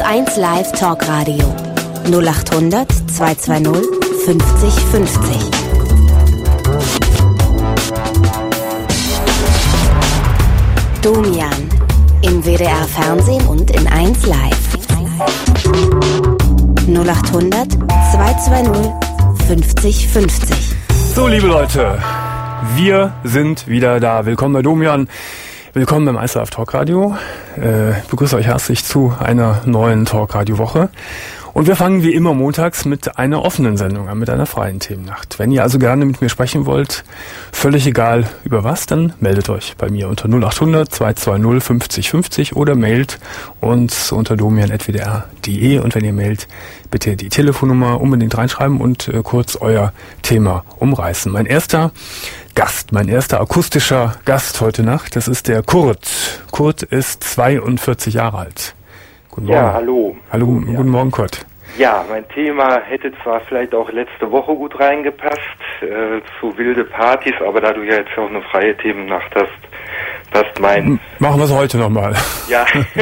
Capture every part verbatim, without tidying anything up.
eins Live Talkradio null acht hundert zweihundertzweißig fünfzig fünfzig. Domian im W D R Fernsehen und in eins Live. null acht hundert zweihundertzweißig fünfzig fünfzig. So, liebe Leute, wir sind wieder da. Willkommen bei Domian. Willkommen beim eins Live Talkradio. Äh, ich begrüße euch herzlich zu einer neuen Talkradio-Woche. Und wir fangen wie immer montags mit einer offenen Sendung an, mit einer freien Themennacht. Wenn ihr also gerne mit mir sprechen wollt, völlig egal über was, dann meldet euch bei mir unter null acht hundert zweihundertzweißig fünfzig fünfzig oder mailt uns unter domian at w d r punkt d e. Und wenn ihr mailt, bitte die Telefonnummer unbedingt reinschreiben und äh, kurz euer Thema umreißen. Mein erster Gast, mein erster akustischer Gast heute Nacht, das ist der Kurt. Kurt ist zweiundvierzig Jahre alt. Guten Morgen. Ja, hallo. Hallo, ja. Guten Morgen, Kurt. Ja, mein Thema hätte zwar vielleicht auch letzte Woche gut reingepasst, äh, zu wilde Partys, aber da du ja jetzt auch eine freie Themennacht hast, passt mein... Machen wir es heute nochmal. Ja,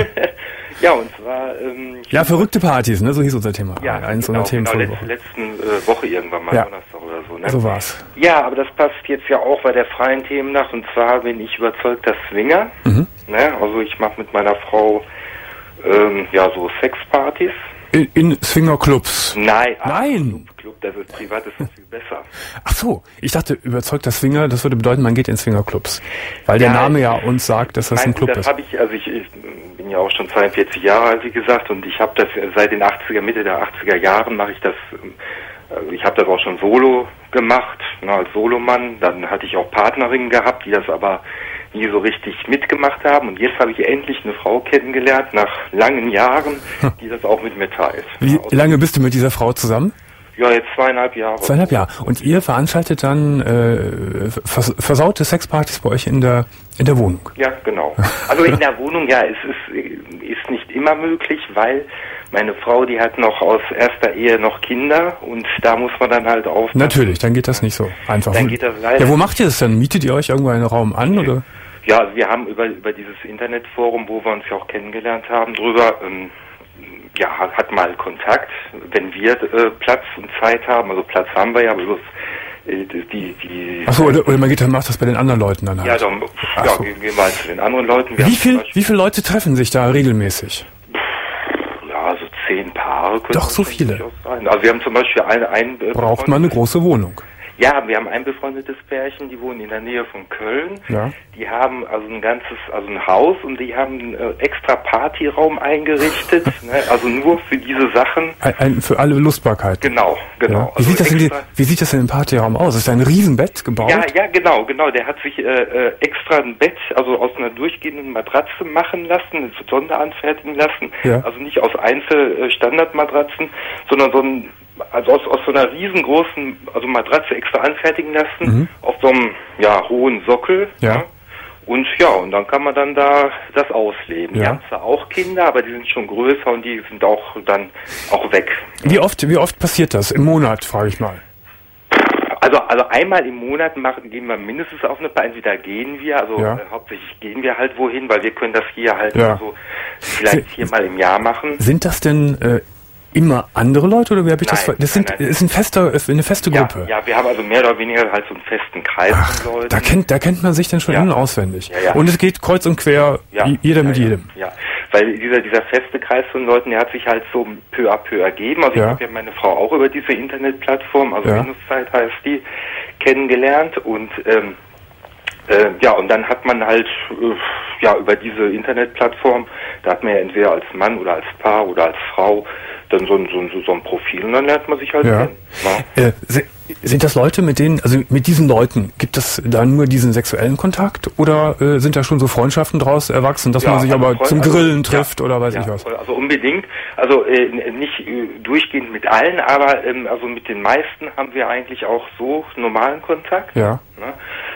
ja, und zwar... Ähm, ja, verrückte Partys, ne? So hieß unser Thema. Ja, Eins genau, unserer Themen genau, letzte, letzten äh, Woche irgendwann mal, ja. Donnerstag oder so, ne? So war's. Ja, aber das passt jetzt ja auch bei der freien Themennacht, und zwar bin ich überzeugter Swinger, Mhm. ne? Also ich mache mit meiner Frau ähm, ja so Sexpartys. In, in Swingerclubs? Nein. Nein. Ach, Club, das ist privat, das ist viel besser. Ach so, ich dachte, überzeugter Swinger, das würde bedeuten, man geht in Swingerclubs. Weil der Ja, Name ja uns sagt, dass das ein Meinst du, Club das ist. habe ich, also ich, ich bin ja auch schon zweiundvierzig Jahre alt, wie gesagt, und ich habe das seit den achtziger, Mitte der achtziger Jahren mache ich das, also ich habe das auch schon solo gemacht, ne, als Solomann. Dann hatte ich auch Partnerinnen gehabt, die das aber nie so richtig mitgemacht haben, und jetzt habe ich endlich eine Frau kennengelernt, nach langen Jahren, die das auch mit mir teilt. Wie Ja, lange bist du mit dieser Frau zusammen? Ja, jetzt zweieinhalb Jahre. Zweieinhalb Jahre. Und ihr veranstaltet dann äh, vers versaute Sexpartys bei euch in der in der Wohnung? Ja, genau. Also in der Wohnung, ja, es ist, ist nicht immer möglich, weil meine Frau, die hat noch aus erster Ehe noch Kinder, und da muss man dann halt aufpassen. Natürlich, dann geht das nicht so einfach. Dann geht das leider. Ja, wo macht ihr das denn? Mietet ihr euch irgendwo einen Raum an, oder? Ja, also wir haben über über dieses Internetforum, wo wir uns ja auch kennengelernt haben, drüber, ähm, ja, hat mal Kontakt, wenn wir äh, Platz und Zeit haben. Also Platz haben wir ja, aber bloß äh, die die. Ach so, oder, oder man geht dann macht das bei den anderen Leuten dann halt. Ja, dann Ach ja, so. gehen wir mal zu den anderen Leuten. Wir Wie haben viel zum Beispiel- wie viele Leute treffen sich da regelmäßig? Ja, so zehn Paare. können Doch, das so schon viele. durchaus sein. Also wir haben zum Beispiel ein, ein äh, Braucht man eine große Wohnung? Ja, wir haben ein befreundetes Pärchen, die wohnen in der Nähe von Köln. Ja. Die haben also ein ganzes, also ein Haus, und die haben einen äh, extra Partyraum eingerichtet, ne? Also nur für diese Sachen. Ein, ein, für alle Lustbarkeiten. Genau, genau. Ja. Wie, Also sieht das in die, extra- wie sieht das in dem Partyraum aus? Ist da ein Riesenbett gebaut? Ja, ja, genau, genau. Der hat sich äh, äh, extra ein Bett, also aus einer durchgehenden Matratze machen lassen, sonderanfertigen lassen. Ja. Also nicht aus Einzel-Standardmatratzen, sondern so ein, also aus, aus so einer riesengroßen, also Matratze extra anfertigen lassen, Mhm. auf so einem, ja, hohen Sockel. Ja. Ne? Und ja, und dann kann man dann da das ausleben. Ja. Die haben zwar auch Kinder, aber die sind schon größer, und die sind auch dann auch weg. Wie oft, wie oft passiert das? Im Monat, frage ich mal. Also, also einmal im Monat machen, gehen wir mindestens auf eine Party. Entweder gehen wir, also Ja. äh, hauptsächlich gehen wir halt wohin, weil wir können das hier halt Ja. nur so vielleicht Sie- viermal im Jahr machen. Sind das denn äh, immer andere Leute, oder wie habe ich das? Nein, ver- Das sind, nein, nein. ist ein fester, ist eine feste Ja, Gruppe. ja, wir haben also mehr oder weniger halt so einen festen Kreis Ach, von Leuten. da kennt, da kennt man sich dann schon Ja. in- und auswendig. Ja, ja. Und es geht kreuz und quer, Ja, j- jeder ja, mit ja, jedem. Ja, weil dieser dieser feste Kreis von Leuten, der hat sich halt so peu à peu ergeben. Also Ja. ich habe ja meine Frau auch über diese Internetplattform, also Ja. Minuszeit heißt die, kennengelernt, und ähm, äh, ja, und dann hat man halt äh, ja über diese Internetplattform, da hat man ja entweder als Mann oder als Paar oder als Frau dann so ein, so ein, so ein Profil, und dann lernt man sich halt Ja. kennen. Ja. Äh, si- sind das Leute, mit denen, also mit diesen Leuten, gibt es da nur diesen sexuellen Kontakt, oder äh, sind da schon so Freundschaften draus erwachsen, dass Ja, man sich also aber Freund- zum also, Grillen ja, trifft oder weiß ja, ich was? Also unbedingt, also äh, n- nicht äh, durchgehend mit allen, aber ähm, also mit den meisten haben wir eigentlich auch so normalen Kontakt. Ja. Ne?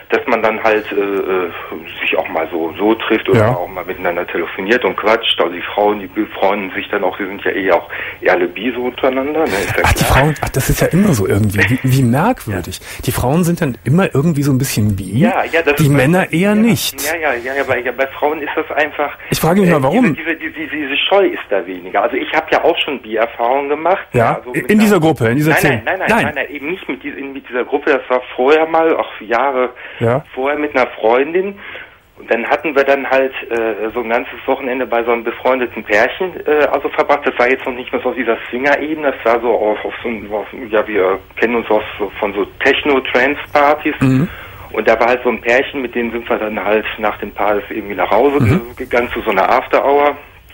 dass man dann halt äh, sich auch mal so so trifft oder ja. auch mal miteinander telefoniert und quatscht. Also die Frauen, die befreunden sich dann auch, die sind ja eh auch eher alle so untereinander. Ne? Ist ja ach, die Frauen, ach, das ist ja immer so irgendwie, wie, wie merkwürdig. Ja. Die Frauen sind dann immer irgendwie so ein bisschen bi, ja, ja, das die ist Männer das, eher ja, nicht. Ja, ja, ja, ja, bei, ja, bei Frauen ist das einfach... Ich frage mich mal, warum? Diese, diese, diese, diese Scheu ist da weniger. Also ich habe ja auch schon Bi-Erfahrungen gemacht. Ja, also in einer, dieser Gruppe, in dieser nein, Szene? Nein, nein, nein, nein, nein, eben nicht mit, dieser, mit dieser Gruppe. Das war vorher mal, auch Jahre ja. vorher mit einer Freundin. Und dann hatten wir dann halt äh, so ein ganzes Wochenende bei so einem befreundeten Pärchen äh, also verbracht. Das war jetzt noch nicht mehr so auf dieser Swinger-Ebene, das war so auf, auf so ein, auf, ja, wir kennen uns aus, so, von so Techno-Trance-Partys. Mhm. Und da war halt so ein Pärchen, mit denen sind wir dann halt nach dem Paris irgendwie nach Hause mhm. gegangen zu so einer After-Hour.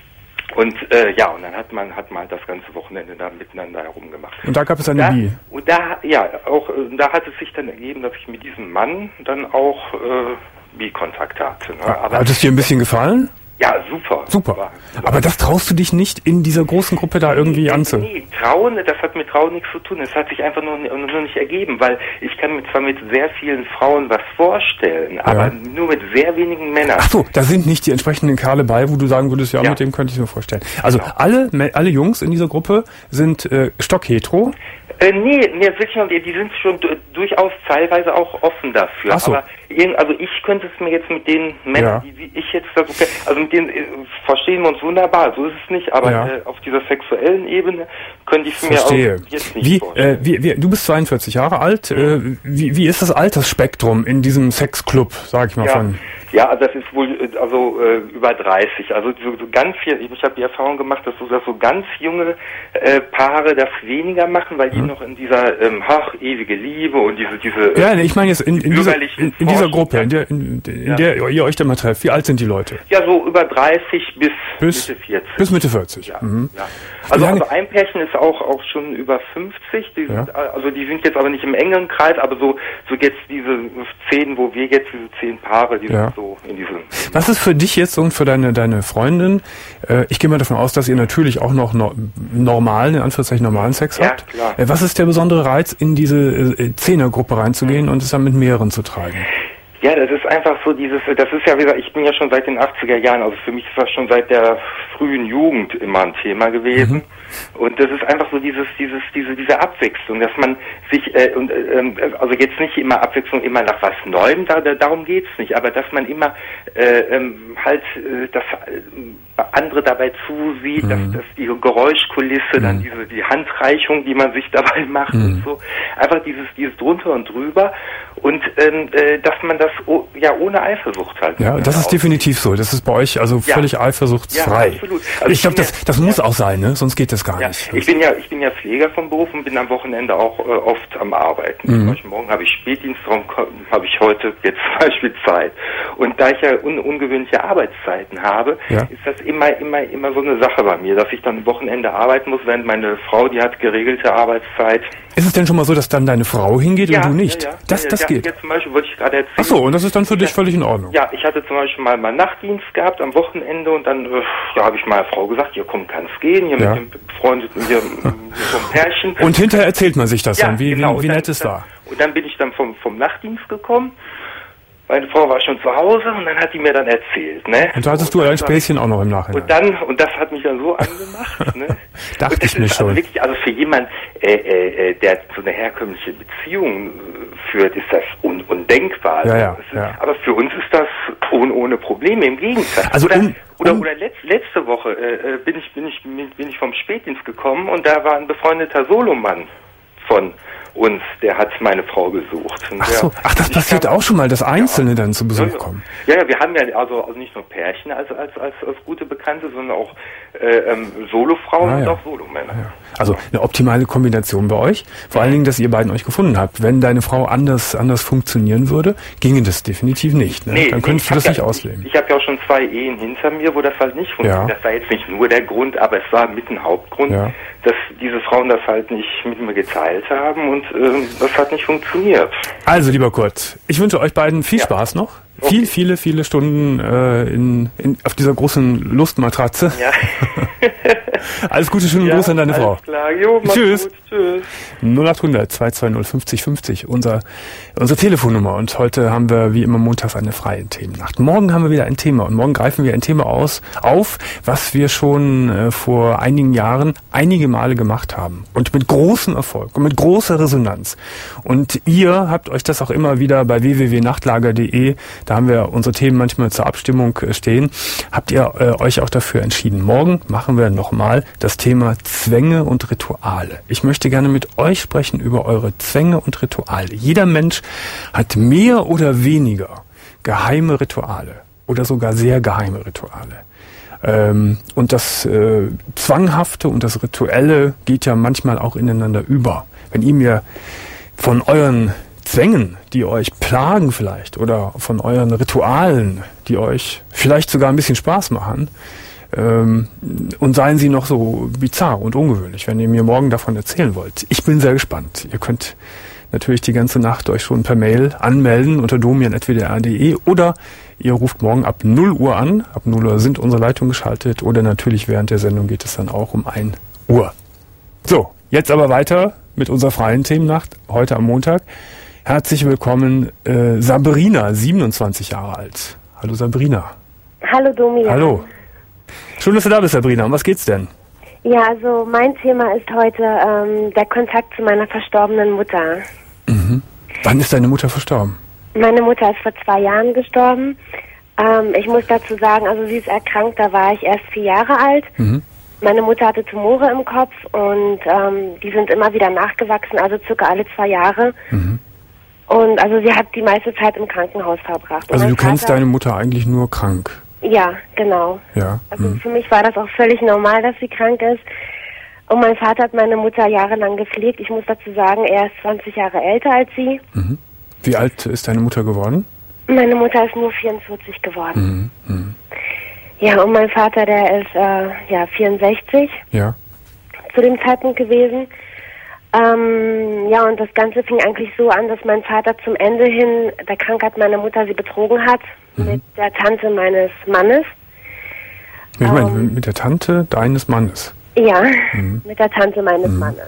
Und äh, ja, und dann hat man hat man halt das ganze Wochenende da miteinander herumgemacht. Und da gab es eine da, Bi. Und da, ja, auch da hat es sich dann ergeben, dass ich mit diesem Mann dann auch äh, Bi-Kontakt hatte. Ne? Aber, hat es dir ein bisschen gefallen? Ja, super. Super. War, aber das traust du dich nicht in dieser großen Gruppe da irgendwie nee, anzu? Nee, trauen, das hat mit Trauen nichts zu tun. Es hat sich einfach nur, nur nicht ergeben, weil ich kann mir zwar mit sehr vielen Frauen was vorstellen, ja. aber nur mit sehr wenigen Männern. Ach so, da sind nicht die entsprechenden Kerle bei, wo du sagen würdest, ja, ja. mit dem könnte ich mir vorstellen. Also genau. alle, alle Jungs in dieser Gruppe sind äh, stockhetero? Äh, nee, nee, wirklich, die sind schon d- durchaus teilweise auch offen dafür. Ach so. Aber also ich könnte es mir jetzt mit den Männern, ja. die, die ich jetzt da so, also mit denen äh, verstehen wir uns wunderbar, so ist es nicht, aber ja. äh, auf dieser sexuellen Ebene könnte ich es mir auch jetzt nicht wie, vorstellen. Äh, wie, wie, du bist zweiundvierzig Jahre alt, äh, wie, wie ist das Altersspektrum in diesem Sexclub, sag ich mal ja. von... Ja, das ist wohl also äh, über dreißig. Also so, so ganz viel. Ich habe die Erfahrung gemacht, dass so, dass so ganz junge äh, Paare das weniger machen, weil die hm. noch in dieser ähm, ach, ewige Liebe und diese diese. Ja, ich meine jetzt in, in dieser in, in dieser Gruppe, in der in, in ja. der ihr euch da mal trefft. Wie alt sind die Leute? Ja, so über dreißig bis, bis Mitte vierzig. Bis Mitte vierzig. Ja. Mhm. Ja. Also, also ein Pärchen ist auch auch schon über fünfzig. Die sind, ja. Also die sind jetzt aber nicht im engeren Kreis, aber so so jetzt diese zehn, wo wir jetzt diese zehn Paare, die ja. sind so in diesem. Was ist für dich jetzt und für deine deine Freundin? Äh, ich gehe mal davon aus, dass ihr natürlich auch noch no, normalen, in Anführungszeichen normalen Sex ja, habt. Klar. Äh, was ist der besondere Reiz, in diese äh, Zehnergruppe reinzugehen mhm. und es dann mit mehreren zu treiben? Ja, das ist einfach so dieses, das ist ja, wie gesagt, ich bin ja schon seit den achtziger Jahren, also für mich ist das schon seit der frühen Jugend immer ein Thema gewesen. Mhm. Und das ist einfach so dieses, dieses, diese, diese Abwechslung, dass man sich, äh, und, äh, also jetzt nicht immer Abwechslung, immer nach was Neuem, da, da, darum geht's nicht, aber dass man immer äh, ähm, halt, äh, das äh, andere dabei zusieht, mhm. dass, dass die Geräuschkulisse, mhm. dann diese, die Handreichung, die man sich dabei macht mhm. und so, einfach dieses, dieses drunter und drüber und ähm, äh, dass man das oh, ja ohne Eifersucht halt. Ja, das ist definitiv so. Das ist bei euch also ja. völlig eifersuchtsfrei. Ja, absolut. Also ich glaube, das, das muss ja. auch sein, ne? Sonst geht das gar ja. nicht. Ich bin ja, ich bin ja Pfleger vom Beruf und bin am Wochenende auch äh, oft am Arbeiten. Mhm. Zum Beispiel morgen habe ich Spätdienst, darum habe ich heute jetzt zum Beispiel Zeit. Und da ich ja un- ungewöhnliche Arbeitszeiten habe, ja. ist das immer, immer, immer so eine Sache bei mir, dass ich dann am Wochenende arbeiten muss, während meine Frau, die hat geregelte Arbeitszeit. Ist es denn schon mal so, dass dann deine Frau hingeht ja, und du nicht? Ja, ja. Das, ja, das ja, geht? Jetzt zum Beispiel wollte ich gerade erzählen. Ach so, und das ist dann für dich völlig in Ordnung? Ja, ich hatte zum Beispiel mal meinen Nachtdienst gehabt am Wochenende und dann äh, ja, habe ich meiner Frau gesagt, ja komm, kannst gehen, hier ja. mit dem befreundeten, hier mit so einem Pärchen. Und hinterher erzählt man sich das ja, dann, wie, genau. wie, wie dann, nett es dann, war. Und dann bin ich dann vom, vom Nachtdienst gekommen. Meine Frau war schon zu Hause und dann hat die mir dann erzählt, ne? Und da hattest du ein Späßchen auch noch im Nachhinein. Und dann, und das hat mich dann so angemacht, ne? Dachte ich mir schon. Also wirklich, also für jemanden, äh, äh, der so eine herkömmliche Beziehung führt, ist das un- undenkbar. Ja, ja, ist, ja. Aber für uns ist das ohne, ohne Probleme, im Gegenteil. Also oder, um, um oder, oder letzt, letzte Woche äh, bin ich, bin ich, bin ich vom Spätdienst gekommen und da war ein befreundeter Solomann von uns, der hat meine Frau besucht. Und ach so, der, ach, das passiert auch schon mal, dass Einzelne ja, dann zu Besuch ja, kommen. Ja, ja, wir haben ja also, also nicht nur Pärchen als, als, als, als gute Bekannte, sondern auch äh, ähm, Solofrauen ah, ja. und auch Solomänner. Ja. Also eine optimale Kombination bei euch. Vor allen Dingen, dass ihr beiden euch gefunden habt. Wenn deine Frau anders anders funktionieren würde, ginge das definitiv nicht. Ne? Nee, dann könntest du das ja, nicht ausleben. Ich, ich habe ja auch schon zwei Ehen hinter mir, wo das halt nicht funktioniert. Ja. Das war jetzt nicht nur der Grund, aber es war mit ein Hauptgrund, ja. dass diese Frauen das halt nicht mit mir geteilt haben und äh, das hat nicht funktioniert. Also, lieber Kurt, ich wünsche euch beiden viel ja. Spaß noch. Okay. Viel, viele, viele Stunden äh, in, in, auf dieser großen Lustmatratze. Ja. Alles Gute, schönen ja, Gruß an deine alles Frau. Klar. Jo, Tschüss. Gut. Tschüss. null acht hundert zwei zwei null fünfzig fünfzig, unser, unsere Telefonnummer. Und heute haben wir wie immer montags eine freie Themennacht. Morgen haben wir wieder ein Thema. Und morgen greifen wir ein Thema aus, auf, was wir schon äh, vor einigen Jahren einige Male gemacht haben. Und mit großem Erfolg und mit großer Resonanz. Und ihr habt euch das auch immer wieder bei w w w punkt nachtlager punkt de, da haben wir unsere Themen manchmal zur Abstimmung äh, stehen, habt ihr äh, euch auch dafür entschieden. Morgen machen wir nochmal das Thema Zwänge und Rituale. Ich möchte gerne mit euch sprechen über eure Zwänge und Rituale. Jeder Mensch hat mehr oder weniger geheime Rituale oder sogar sehr geheime Rituale. Ähm, und das äh, Zwanghafte und das Rituelle geht ja manchmal auch ineinander über. Wenn ihr mir von euren Zwängen, die euch plagen vielleicht, oder von euren Ritualen, die euch vielleicht sogar ein bisschen Spaß machen, ähm, und seien sie noch so bizarr und ungewöhnlich, wenn ihr mir morgen davon erzählen wollt. Ich bin sehr gespannt. Ihr könnt natürlich die ganze Nacht euch schon per Mail anmelden unter domian at w d r punkt de oder ihr ruft morgen ab null Uhr an. Ab null Uhr sind unsere Leitungen geschaltet oder natürlich während der Sendung geht es dann auch um ein Uhr. So, jetzt aber weiter mit unserer freien Themennacht heute am Montag. Herzlich willkommen, äh, Sabrina, siebenundzwanzig Jahre alt. Hallo Sabrina. Hallo Domian. Hallo. Schön, dass du da bist, Sabrina. Um was geht's denn? Ja, also mein Thema ist heute ähm, der Kontakt zu meiner verstorbenen Mutter. Mhm. Wann ist deine Mutter verstorben? Meine Mutter ist vor zwei Jahren gestorben. Ähm, ich muss dazu sagen, also sie ist erkrankt, da war ich erst vier Jahre alt. Mhm. Meine Mutter hatte Tumore im Kopf und ähm, die sind immer wieder nachgewachsen, also circa alle zwei Jahre. Mhm. Und also sie hat die meiste Zeit im Krankenhaus verbracht. Also du kennst deine Mutter eigentlich nur krank? Ja, genau. Ja. Also mhm. für mich war das auch völlig normal, dass sie krank ist. Und mein Vater hat meine Mutter jahrelang gepflegt. Ich muss dazu sagen, er ist zwanzig Jahre älter als sie. Mhm. Wie alt ist deine Mutter geworden? Meine Mutter ist nur vierundvierzig geworden. Mhm. Mhm. Ja, und mein Vater, der ist äh, ja vierundsechzig. Ja. Zu dem Zeitpunkt gewesen. Ähm, ja, und das Ganze fing eigentlich so an, dass mein Vater zum Ende hin der Krankheit meiner Mutter sie betrogen hat, mhm. mit der Tante meines Mannes. Ich meine, ähm, mit der Tante deines Mannes? Ja, mhm. mit der Tante meines mhm. Mannes.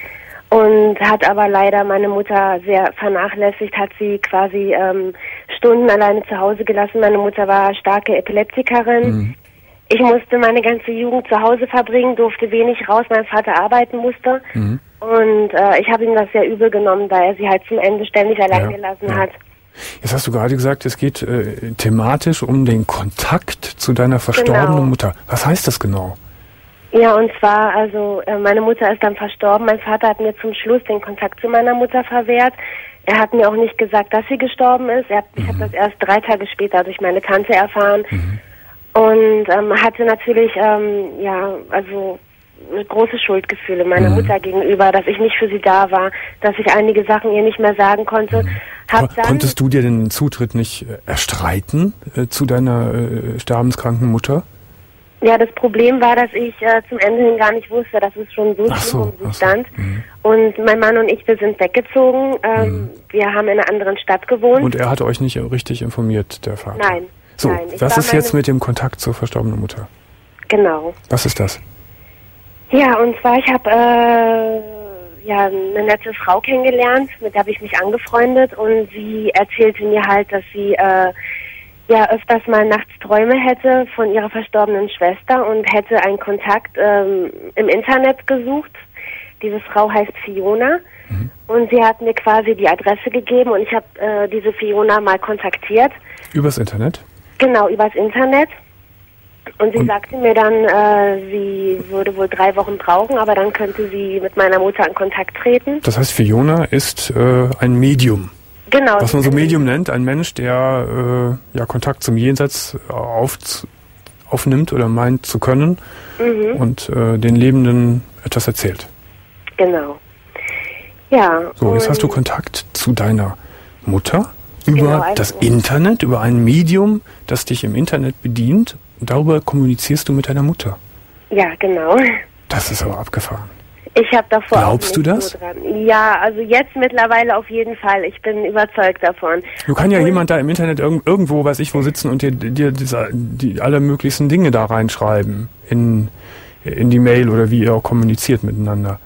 Und hat aber leider meine Mutter sehr vernachlässigt, hat sie quasi ähm, Stunden alleine zu Hause gelassen. Meine Mutter war starke Epileptikerin. Mhm. Ich musste meine ganze Jugend zu Hause verbringen, durfte wenig raus, mein Vater arbeiten musste. Mhm. Und äh, ich habe ihm das sehr übel genommen, da er sie halt zum Ende ständig allein ja, gelassen ja. hat. Jetzt hast du gerade gesagt, es geht äh, thematisch um den Kontakt zu deiner verstorbenen genau. Mutter. Was heißt das genau? Ja, und zwar, also äh, meine Mutter ist dann verstorben. Mein Vater hat mir zum Schluss den Kontakt zu meiner Mutter verwehrt. Er hat mir auch nicht gesagt, dass sie gestorben ist. Er hat, mhm. Ich habe das erst drei Tage später durch meine Tante erfahren. Mhm. Und ähm, hatte natürlich, ähm, ja, also große Schuldgefühle meiner mhm. Mutter gegenüber, dass ich nicht für sie da war, dass ich einige Sachen ihr nicht mehr sagen konnte. Mhm. Hab dann, Konntest du dir den Zutritt nicht äh, erstreiten äh, zu deiner äh, sterbenskranken Mutter? Ja, das Problem war, dass ich äh, zum Ende hin gar nicht wusste, dass es schon so schlimm so, um sie stand. So. Mhm. Und mein Mann und ich, wir sind weggezogen. Ähm, mhm. Wir haben in einer anderen Stadt gewohnt. Und er hat euch nicht richtig informiert, der Vater? Nein. So, nein, was ist jetzt mit dem Kontakt zur verstorbenen Mutter? Genau. Was ist das? Ja, und zwar, ich habe äh, ja, eine nette Frau kennengelernt, mit der habe ich mich angefreundet und sie erzählte mir halt, dass sie äh, ja öfters mal nachts Träume hätte von ihrer verstorbenen Schwester und hätte einen Kontakt ähm, im Internet gesucht. Diese Frau heißt Fiona mhm. und sie hat mir quasi die Adresse gegeben und ich habe äh, diese Fiona mal kontaktiert. Übers Internet? Genau, übers Internet. Und sie und sagte mir dann, äh, sie würde wohl drei Wochen brauchen, aber dann könnte sie mit meiner Mutter in Kontakt treten. Das heißt, Fiona ist äh, ein Medium. Genau. Was man so Medium nennt, ein Mensch, der äh, ja Kontakt zum Jenseits auf, aufnimmt oder meint zu können mhm. und äh, den Lebenden etwas erzählt. Genau. Ja. So, jetzt hast du Kontakt zu deiner Mutter über genau, also das Internet, über ein Medium, das dich im Internet bedient. Und darüber kommunizierst du mit deiner Mutter. Ja, genau. Das ist aber abgefahren. Ich habe davor Glaubst auch du nicht das? so dran. Ja, also jetzt mittlerweile auf jeden Fall. Ich bin überzeugt davon. Du kann ja Obwohl, jemand da im Internet irg- irgendwo, weiß ich wo, sitzen und dir, dir diese, die alle möglichsten Dinge da reinschreiben in, in die Mail oder wie ihr auch kommuniziert miteinander.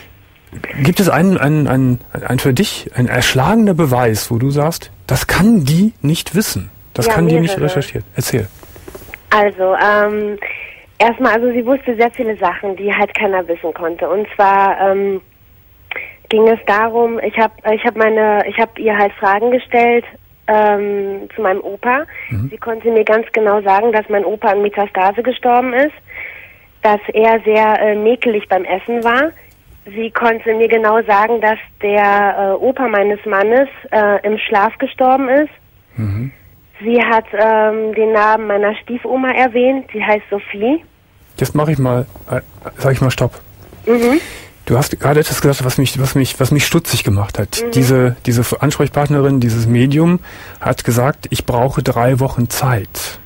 Gibt es einen, einen, einen, einen für dich ein erschlagender Beweis, wo du sagst, das kann die nicht wissen, das Ja, kann die nicht mehrere. recherchiert? Erzähl. Also, ähm, erstmal, also sie wusste sehr viele Sachen, die halt keiner wissen konnte. Und zwar ähm, ging es darum, ich habe ich hab meine, ich habe ihr halt Fragen gestellt ähm, zu meinem Opa. Mhm. Sie konnte mir ganz genau sagen, dass mein Opa an Metastase gestorben ist, dass er sehr äh, mäkelig beim Essen war. Sie konnte mir genau sagen, dass der äh, Opa meines Mannes äh, im Schlaf gestorben ist. Mhm. Sie hat ähm, den Namen meiner Stiefoma erwähnt. Sie heißt Sophie. Jetzt mache ich mal, äh, sag ich mal Stopp. Mhm. Du hast gerade etwas gesagt, was mich, was mich, was mich stutzig gemacht hat. Mhm. Diese, diese Ansprechpartnerin, dieses Medium hat gesagt, ich brauche drei Wochen Zeit.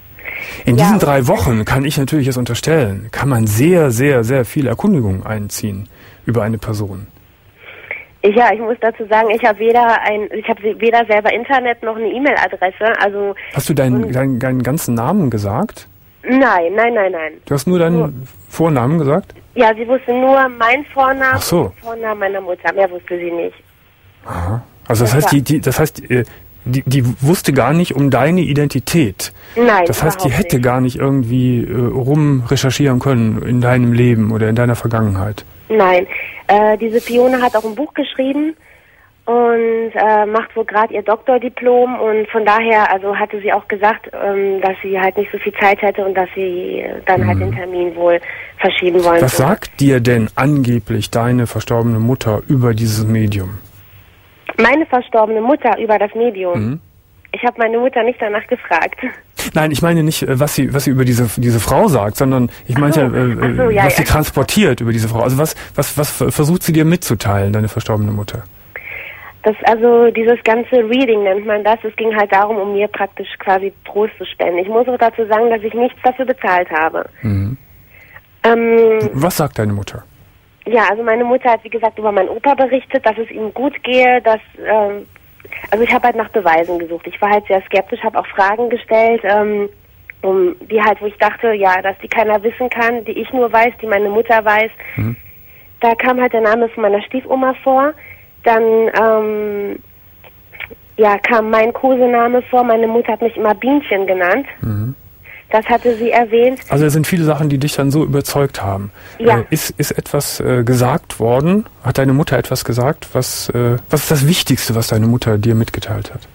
In Ja, diesen und- drei Wochen kann ich natürlich jetzt unterstellen, kann man sehr, sehr, sehr viel Erkundigung einziehen über eine Person. Ich, ja, ich muss dazu sagen, ich habe weder ein, ich habe weder selber Internet noch eine E-Mail-Adresse. Also Hast du deinen, und- deinen, deinen ganzen Namen gesagt? nein, nein, nein, nein. Du hast nur deinen Nur- Vornamen gesagt? Ja, sie wusste nur meinen Vornamen Ach so. und den Vornamen meiner Mutter. Mehr wusste sie nicht. Aha. Also das Das heißt, war- die, die, das heißt, äh, die, die wusste gar nicht um deine Identität. Nein, Das heißt, die überhaupt hätte nicht. gar nicht irgendwie äh, rum recherchieren können in deinem Leben oder in deiner Vergangenheit. Nein, äh, diese Fiona hat auch ein Buch geschrieben und äh, macht wohl gerade ihr Doktordiplom und von daher, also hatte sie auch gesagt, ähm, dass sie halt nicht so viel Zeit hätte und dass sie äh, dann halt den Termin wohl verschieben wollen. Was würde. sagt dir denn angeblich deine verstorbene Mutter über dieses Medium? Meine verstorbene Mutter über das Medium. Mhm. Ich habe meine Mutter nicht danach gefragt. Nein, ich meine nicht, äh, was sie, was sie über diese, diese Frau sagt, sondern ich meinte, Ach so. äh, Ach so, ja, was sie ja. transportiert über diese Frau. Also was, was, was versucht sie dir mitzuteilen, deine verstorbene Mutter? Das, also dieses ganze Reading nennt man das. Es ging halt darum, um mir praktisch quasi Trost zu spenden. Ich muss auch dazu sagen, dass ich nichts dafür bezahlt habe. Mhm. Ähm, Was sagt deine Mutter? ja, also meine Mutter hat, wie gesagt, über meinen Opa berichtet, dass es ihm gut gehe, dass, ähm, also ich habe halt nach Beweisen gesucht. Ich war halt sehr skeptisch, habe auch Fragen gestellt, ähm, um die halt, wo ich dachte, ja, dass die keiner wissen kann, die ich nur weiß, die meine Mutter weiß. Mhm. Da kam halt der Name von meiner Stiefoma vor. Dann ähm, ja, kam mein Kosename vor. Meine Mutter hat mich immer Bienchen genannt. Mhm. Das hatte sie erwähnt. Also es sind viele Sachen, die dich dann so überzeugt haben. Ja. Äh, ist, ist etwas äh, gesagt worden? Hat deine Mutter etwas gesagt? Was, äh, was ist das Wichtigste, was deine Mutter dir mitgeteilt hat?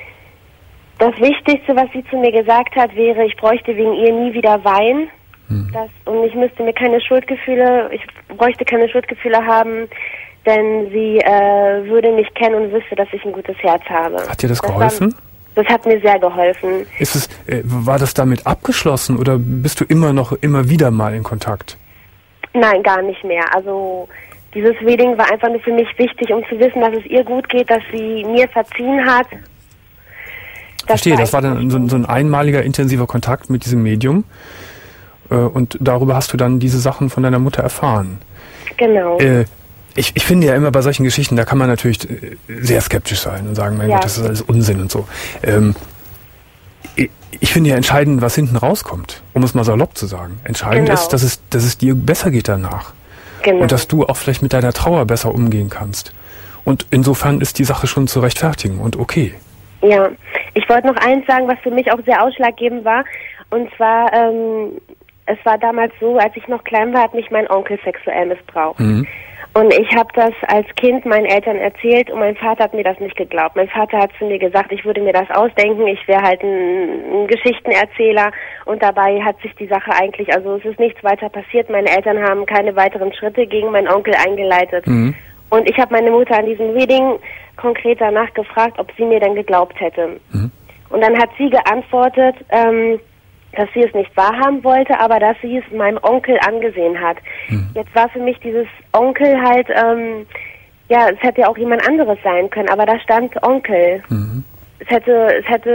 Das Wichtigste, was sie zu mir gesagt hat, wäre, ich bräuchte wegen ihr nie wieder weinen. Hm. Das, und ich müsste mir keine Schuldgefühle, ich bräuchte keine Schuldgefühle haben, denn sie äh, würde mich kennen und wüsste, dass ich ein gutes Herz habe. Hat dir das Das geholfen? war- Das hat mir sehr geholfen. Ist es, äh, war das damit abgeschlossen oder bist du immer noch, immer wieder mal in Kontakt? Nein, gar nicht mehr. Also dieses Reading war einfach nur für mich wichtig, um zu wissen, dass es ihr gut geht, dass sie mir verziehen hat. Verstehe, das war einfach dann so, so ein einmaliger, intensiver Kontakt mit diesem Medium. Äh, und darüber hast du dann diese Sachen von deiner Mutter erfahren. Genau. Äh, ich, ich finde ja immer bei solchen Geschichten, da kann man natürlich äh, sehr skeptisch sein und sagen, mein Ja. Gott, das ist alles Unsinn und so. Ähm, ich, ich finde ja entscheidend, was hinten rauskommt, um es mal salopp zu sagen. Entscheidend Genau. ist, dass es, dass es dir besser geht danach. genau. Und dass du auch vielleicht mit deiner Trauer besser umgehen kannst. Und insofern ist die Sache schon zu rechtfertigen und okay. Ja, ich wollte noch eins sagen, was für mich auch sehr ausschlaggebend war. Und zwar, ähm, es war damals so, als ich noch klein war, hat mich mein Onkel sexuell missbraucht. Mhm. Und ich habe das als Kind meinen Eltern erzählt und mein Vater hat mir das nicht geglaubt. Mein Vater hat zu mir gesagt, ich würde mir das ausdenken, ich wäre halt ein, ein Geschichtenerzähler und dabei hat sich die Sache eigentlich, also es ist nichts weiter passiert. Meine Eltern haben keine weiteren Schritte gegen meinen Onkel eingeleitet. Mhm. Und ich habe meine Mutter an diesem Reading konkret danach gefragt, ob sie mir denn geglaubt hätte. Mhm. Und dann hat sie geantwortet, ähm, dass sie es nicht wahrhaben wollte, aber dass sie es meinem Onkel angesehen hat. Mhm. Jetzt war für mich dieses Onkel halt, ähm, ja, es hätte ja auch jemand anderes sein können, aber da stand Onkel. Mhm. Es hätte, es hätte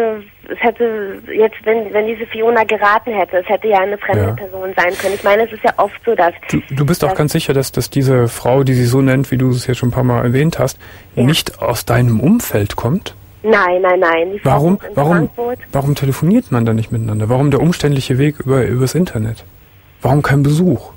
es hätte jetzt, wenn, wenn diese Fiona geraten hätte, es hätte ja eine fremde Ja. Person sein können. Ich meine, es ist ja oft so, dass... Du, du bist doch dass, ganz sicher, dass, dass diese Frau, die sie so nennt, wie du es jetzt schon ein paar Mal erwähnt hast, Ja. nicht aus deinem Umfeld kommt? Nein, nein, nein. Die Frau Warum, ist in warum, Frankfurt. warum telefoniert man dann nicht miteinander? Warum der umständliche Weg über, übers Internet? Warum kein Besuch?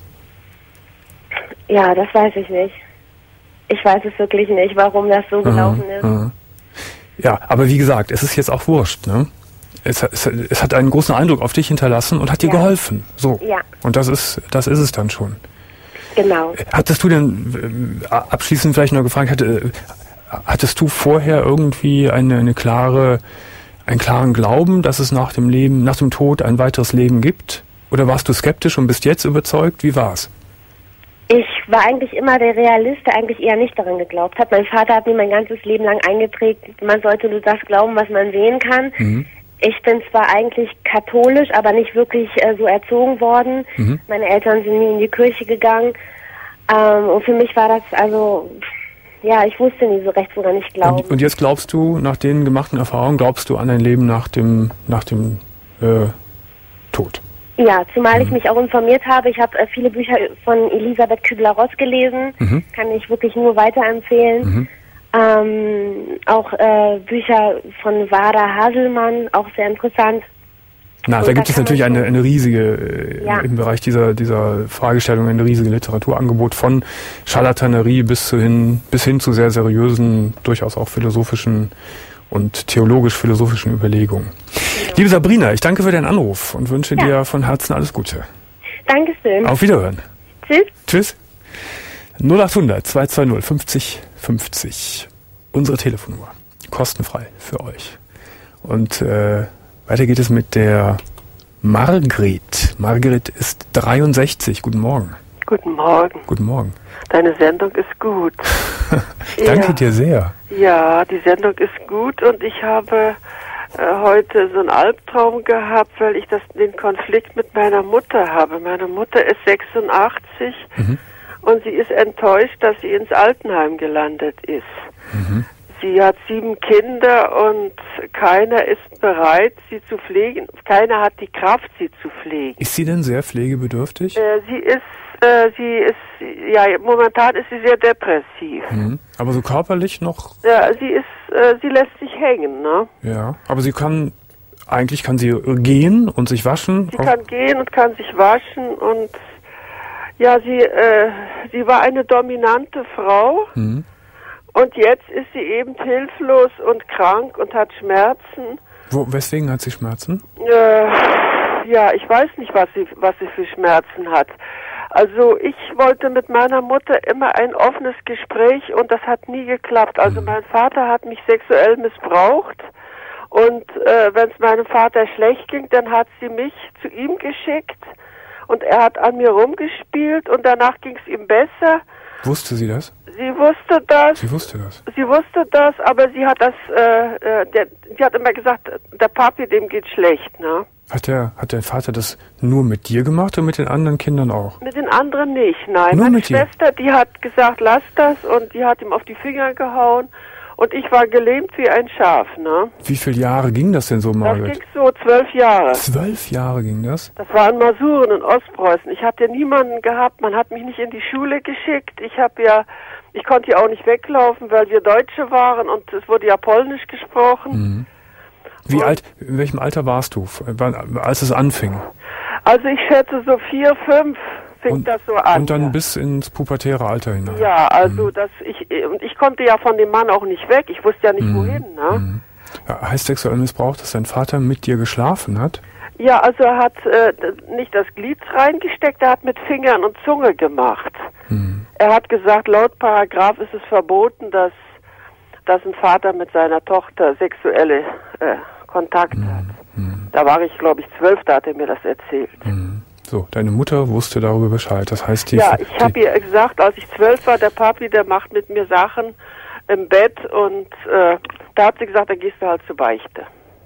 Ja, das weiß ich nicht. Ich weiß es wirklich nicht, warum das so gelaufen ist. Aha. Ja, aber wie gesagt, es ist jetzt auch wurscht, ne? Es, es, es hat einen großen Eindruck auf dich hinterlassen und hat dir Ja. geholfen. So. Ja. Und das ist, das ist es dann schon. Genau. Hattest du denn, äh, abschließend vielleicht noch gefragt, hatte, äh, hattest du vorher irgendwie eine, eine klare, einen klaren Glauben, dass es nach dem Leben, nach dem Tod ein weiteres Leben gibt? Oder warst du skeptisch und bist jetzt überzeugt? Wie war's? Ich war eigentlich immer der Realist, der eigentlich eher nicht daran geglaubt hat. Mein Vater hat mir mein ganzes Leben lang eingeprägt, man sollte nur das glauben, was man sehen kann. Mhm. Ich bin zwar eigentlich katholisch, aber nicht wirklich äh, so erzogen worden. Mhm. Meine Eltern sind nie in die Kirche gegangen. Ähm, und für mich war das also, ja, ich wusste nie so recht, woran ich glaube. Und, und jetzt glaubst du, nach den gemachten Erfahrungen, glaubst du an ein Leben nach dem, nach dem äh, Tod? Ja, zumal ich mich auch informiert habe. Ich habe äh, viele Bücher von Elisabeth Kübler-Ross gelesen. Mhm. Kann ich wirklich nur weiterempfehlen. Mhm. Ähm, auch äh, Bücher von Wada Haselmann, auch sehr interessant. Na, Und da da gibt es kann natürlich man eine, schon- eine riesige, äh, Ja. im Bereich dieser, dieser Fragestellung, eine riesige Literaturangebot von Scharlatanerie bis hin, bis hin zu sehr seriösen, durchaus auch philosophischen und theologisch-philosophischen Überlegungen. Genau. Liebe Sabrina, ich danke für deinen Anruf und wünsche Ja. dir von Herzen alles Gute. Dankeschön. Auf Wiederhören. Tschüss. Tschüss. null achthundert zwei zwei null fünfzig fünfzig. Unsere Telefonnummer. Kostenfrei für euch. Und äh, weiter geht es mit der Margret. Margret ist dreiundsechzig. Guten Morgen. Guten Morgen. Guten Morgen. Deine Sendung ist gut. Danke Ja. dir sehr. Ja, die Sendung ist gut und ich habe äh, heute so einen Albtraum gehabt, weil ich das, den Konflikt mit meiner Mutter habe. Meine Mutter ist sechsundachtzig Mhm. und sie ist enttäuscht, dass sie ins Altenheim gelandet ist. Mhm. Sie hat sieben Kinder und keiner ist bereit, sie zu pflegen. Keiner hat die Kraft, sie zu pflegen. Ist sie denn sehr pflegebedürftig? Äh, sie ist, äh, sie ist, ja, momentan ist sie sehr depressiv. Mhm. Aber so körperlich noch? Ja, sie ist, äh, sie lässt sich hängen, ne? Ja. Aber sie kann, eigentlich kann sie gehen und sich waschen. Sie kann gehen und kann sich waschen und ja, sie, äh, sie war eine dominante Frau. Mhm. Und jetzt ist sie eben hilflos und krank und hat Schmerzen. Wo, weswegen hat sie Schmerzen? Äh, ja, ich weiß nicht, was sie, was sie für Schmerzen hat. Also ich wollte mit meiner Mutter immer ein offenes Gespräch und das hat nie geklappt. Also mein Vater hat mich sexuell missbraucht und äh, wenn es meinem Vater schlecht ging, dann hat sie mich zu ihm geschickt und er hat an mir rumgespielt und danach ging es ihm besser. Wusste sie das? Sie wusste das. Sie wusste das. Sie wusste das, aber sie hat das, äh, äh, der, sie hat immer gesagt, der Papi, dem geht schlecht, ne? Hat der, hat der Vater das nur mit dir gemacht oder mit den anderen Kindern auch? Mit den anderen nicht, nein. Nur Meine mit dir? Schwester, die hat gesagt, lass das und die hat ihm auf die Finger gehauen und ich war gelähmt wie ein Schaf, ne? Wie viele Jahre ging das denn so, Das Margaret? ging so zwölf Jahre. Zwölf Jahre ging das? Das war in Masuren in Ostpreußen. Ich hatte niemanden gehabt, man hat mich nicht in die Schule geschickt. Ich habe ja, ich konnte ja auch nicht weglaufen, weil wir Deutsche waren und es wurde ja Polnisch gesprochen. Mhm. Wie Und- alt, in welchem Alter warst du, wann- als es anfing? Also ich schätze so vier, fünf fing Und, das so an. und dann ja. bis ins pubertäre Alter hinein? Ja, also das ich und ich konnte ja von dem Mann auch nicht weg. Ich wusste ja nicht Mhm. wohin, ne? Mhm. Ja, heißt sexuell Missbrauch, dass dein Vater mit dir geschlafen hat? Ja, also er hat äh, d- nicht das Glied reingesteckt, er hat mit Fingern und Zunge gemacht. Mhm. Er hat gesagt, laut Paragraph ist es verboten, dass dass ein Vater mit seiner Tochter sexuelle äh, Kontakt hat. Mhm. Da war ich, glaube ich, zwölf, da hat er mir das erzählt. Mhm. So, deine Mutter wusste darüber Bescheid. Das heißt, die, Ja, ich die, habe ihr gesagt, als ich zwölf war, der Papi, der macht mit mir Sachen im Bett und äh, da hat sie gesagt, dann gehst du halt zur Beichte.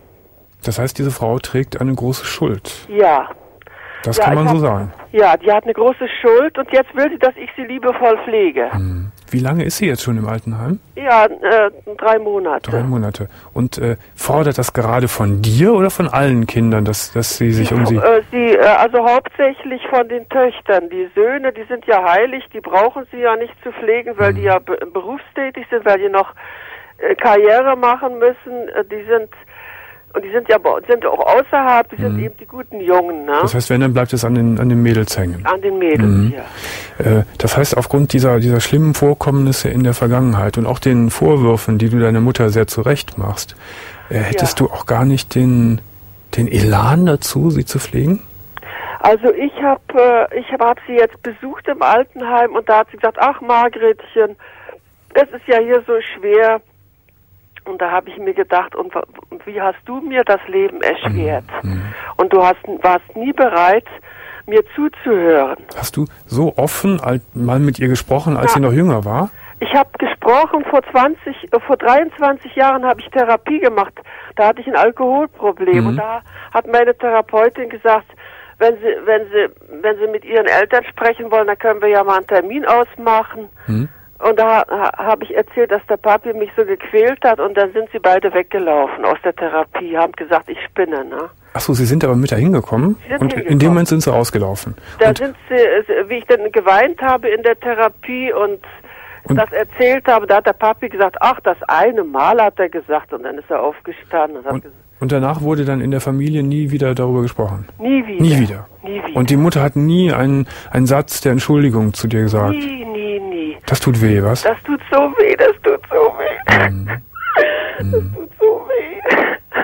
das heißt, diese Frau trägt eine große Schuld. Ja. Das Ja, kann man ich so hab- sagen. Ja, die hat eine große Schuld und jetzt will sie, dass ich sie liebevoll pflege. Mhm. Wie lange ist sie jetzt schon im Altenheim? Ja, äh, drei Monate. Drei Monate. Und äh, fordert das gerade von dir oder von allen Kindern, dass, dass sie sich um sie... Äh, sie, äh, also hauptsächlich von den Töchtern. Die Söhne, die sind ja heilig, die brauchen sie ja nicht zu pflegen, weil mhm. die ja be- berufstätig sind, weil die noch äh, Karriere machen müssen. Äh, die sind... Und die sind ja sind auch außerhalb, die sind mhm. eben die guten Jungen. Ne? Das heißt, wenn, dann bleibt es an den, an den Mädels hängen. An den Mädels, mhm. ja. Äh, das heißt, aufgrund dieser, dieser schlimmen Vorkommnisse in der Vergangenheit und auch den Vorwürfen, die du deiner Mutter sehr zurecht machst, äh, hättest ja. du auch gar nicht den, den Elan dazu, sie zu pflegen? Also ich habe äh, ich hab, hab sie jetzt besucht im Altenheim und da hat sie gesagt, ach Margretchen, es ist ja hier so schwer. Und da habe ich mir gedacht, und, und wie hast du mir das Leben erschwert? Mhm. Und du hast, warst nie bereit, mir zuzuhören. Hast du so offen alt, mal mit ihr gesprochen, als ja. sie noch jünger war? Ich habe gesprochen, vor zwanzig, vor dreiundzwanzig Jahren habe ich Therapie gemacht. Da hatte ich ein Alkoholproblem. Mhm. Und da hat meine Therapeutin gesagt, wenn sie, wenn sie, wenn sie mit ihren Eltern sprechen wollen, dann können wir ja mal einen Termin ausmachen. Mhm. Und da ha, habe ich erzählt, dass der Papi mich so gequält hat und dann sind sie beide weggelaufen aus der Therapie, haben gesagt, ich spinne, ne? Ach so, Sie sind aber mit da hingekommen und hingekommen. In dem Moment sind Sie ausgelaufen. Da und sind sie, wie ich dann geweint habe in der Therapie und, und das erzählt habe, da hat der Papi gesagt, ach, das eine Mal hat er gesagt und dann ist er aufgestanden und hat und, gesagt. Und danach wurde dann in der Familie nie wieder darüber gesprochen? Nie wieder. Nie wieder? Nie wieder. Und die Mutter hat nie einen, einen Satz der Entschuldigung zu dir gesagt? Nie, nie, nie. Das tut weh, was? Das tut so weh, das tut so weh. Mm. Das Mm. tut so weh.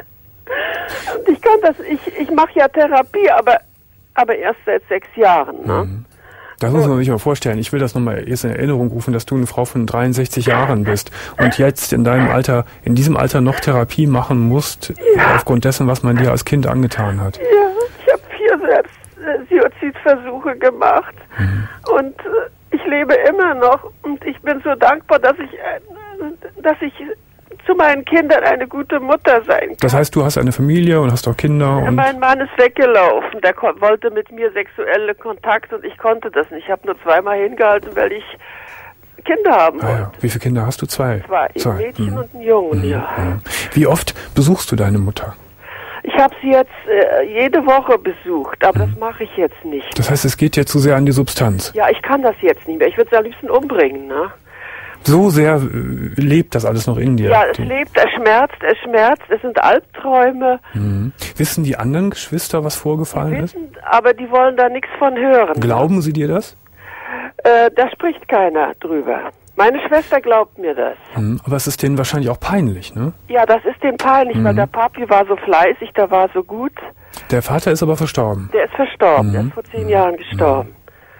Und ich kann das, ich, ich mache ja Therapie, aber, aber erst seit sechs Jahren, ne? Mm. Das muss man sich mal vorstellen. Ich will das nochmal erst in Erinnerung rufen, dass du eine Frau von dreiundsechzig Jahren bist und jetzt in deinem Alter, in diesem Alter noch Therapie machen musst, ja. aufgrund dessen, was man dir als Kind angetan hat. Ja, ich habe vier Selbstsuizidversuche gemacht mhm. und äh, ich lebe immer noch und ich bin so dankbar, dass ich, äh, dass ich zu meinen Kindern eine gute Mutter sein kann. Das heißt, du hast eine Familie und hast auch Kinder? Ja, und mein Mann ist weggelaufen. Der ko- wollte mit mir sexuelle Kontakt und ich konnte das nicht. Ich habe nur zweimal hingehalten, weil ich Kinder haben wollte. Ah, ja. Wie viele Kinder hast du? Zwei? Zwei. Ein Mädchen mhm. und ein Jungen, mhm. ja. Wie oft besuchst du deine Mutter? Ich habe sie jetzt äh, jede Woche besucht, aber mhm. das mache ich jetzt nicht. Das heißt, es geht jetzt zu sehr an die Substanz? Ja, ich kann das jetzt nicht mehr. Ich würde sie am liebsten umbringen, ne? So sehr äh, lebt das alles noch in dir? Ja, es die lebt, es schmerzt, es schmerzt, es sind Albträume. Mhm. Wissen die anderen Geschwister, was vorgefallen die ist? Wissen, aber die wollen da nichts von hören. Glauben sie dir das? Äh, da spricht keiner drüber. Meine Schwester glaubt mir das. Mhm. Aber es ist denen wahrscheinlich auch peinlich, ne? Ja, das ist denen peinlich, mhm. weil der Papi war so fleißig, der war so gut. Der Vater ist aber verstorben? Der ist verstorben, mhm. der ist vor zehn mhm. Jahren gestorben.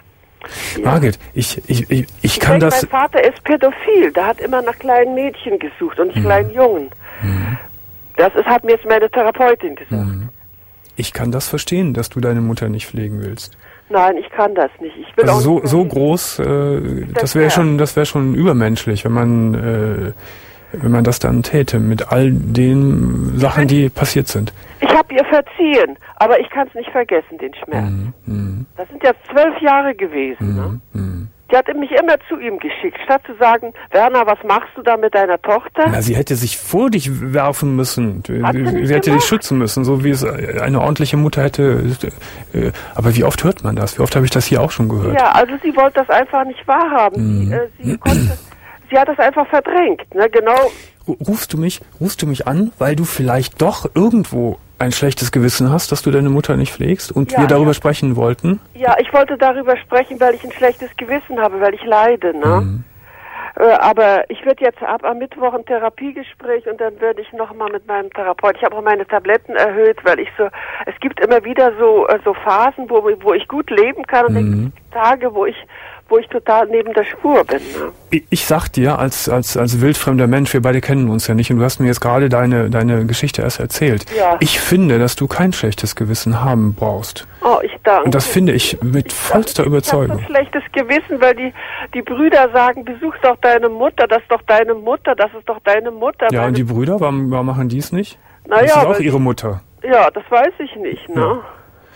Ja. Margit, ich, ich, ich, ich kann denke, das... Mein Vater ist pädophil, der hat immer nach kleinen Mädchen gesucht und nicht mhm. kleinen Jungen. Mhm. Das ist, hat mir jetzt meine Therapeutin gesagt. Mhm. Ich kann das verstehen, dass du deine Mutter nicht pflegen willst. Nein, ich kann das nicht. Ich will also auch so, nicht so groß, äh, das, das wäre schon, das wäre schon übermenschlich, wenn man, äh, wenn man das dann täte mit all den Sachen, die passiert sind. Ich habe ihr verziehen, aber ich kann es nicht vergessen, den Schmerz. Mm, mm. Das sind ja zwölf Jahre gewesen. Mm, ne? mm. Die hat mich immer zu ihm geschickt, statt zu sagen, Werner, was machst du da mit deiner Tochter? Na, sie hätte sich vor dich werfen müssen. Hat sie sie, sie hätte dich schützen müssen, so wie es eine ordentliche Mutter hätte. Äh, aber wie oft hört man das? Wie oft habe ich das hier auch schon gehört? Ja, also sie wollte das einfach nicht wahrhaben. Mm. Sie, äh, sie konnte... Sie hat das einfach verdrängt, ne? Genau. Rufst du mich, rufst du mich an, weil du vielleicht doch irgendwo ein schlechtes Gewissen hast, dass du deine Mutter nicht pflegst und ja, wir darüber ja. sprechen wollten? Ja, ich wollte darüber sprechen, weil ich ein schlechtes Gewissen habe, weil ich leide, ne? Mhm. Äh, aber ich werde jetzt ab am Mittwoch ein Therapiegespräch und dann werde ich nochmal mit meinem Therapeut, ich habe auch meine Tabletten erhöht, weil ich so, es gibt immer wieder so äh, so Phasen, wo wo ich gut leben kann und mhm. es gibt Tage, wo ich wo ich total neben der Spur bin. Ne? Ich, ich sag dir, als als als wildfremder Mensch, wir beide kennen uns ja nicht und du hast mir jetzt gerade deine deine Geschichte erst erzählt. Ja. Ich finde, dass du kein schlechtes Gewissen haben brauchst. Oh, ich danke. Und das finde ich mit vollster ich, Überzeugung. Ich habe so ein schlechtes Gewissen, weil die die Brüder sagen, besuch doch deine Mutter, das ist doch deine Mutter, das ist doch deine Mutter. Ja, Meine und die Brüder, warum, warum machen die es nicht? Naja, das ist auch ihre Mutter. Ja, das weiß ich nicht, ne? Ja.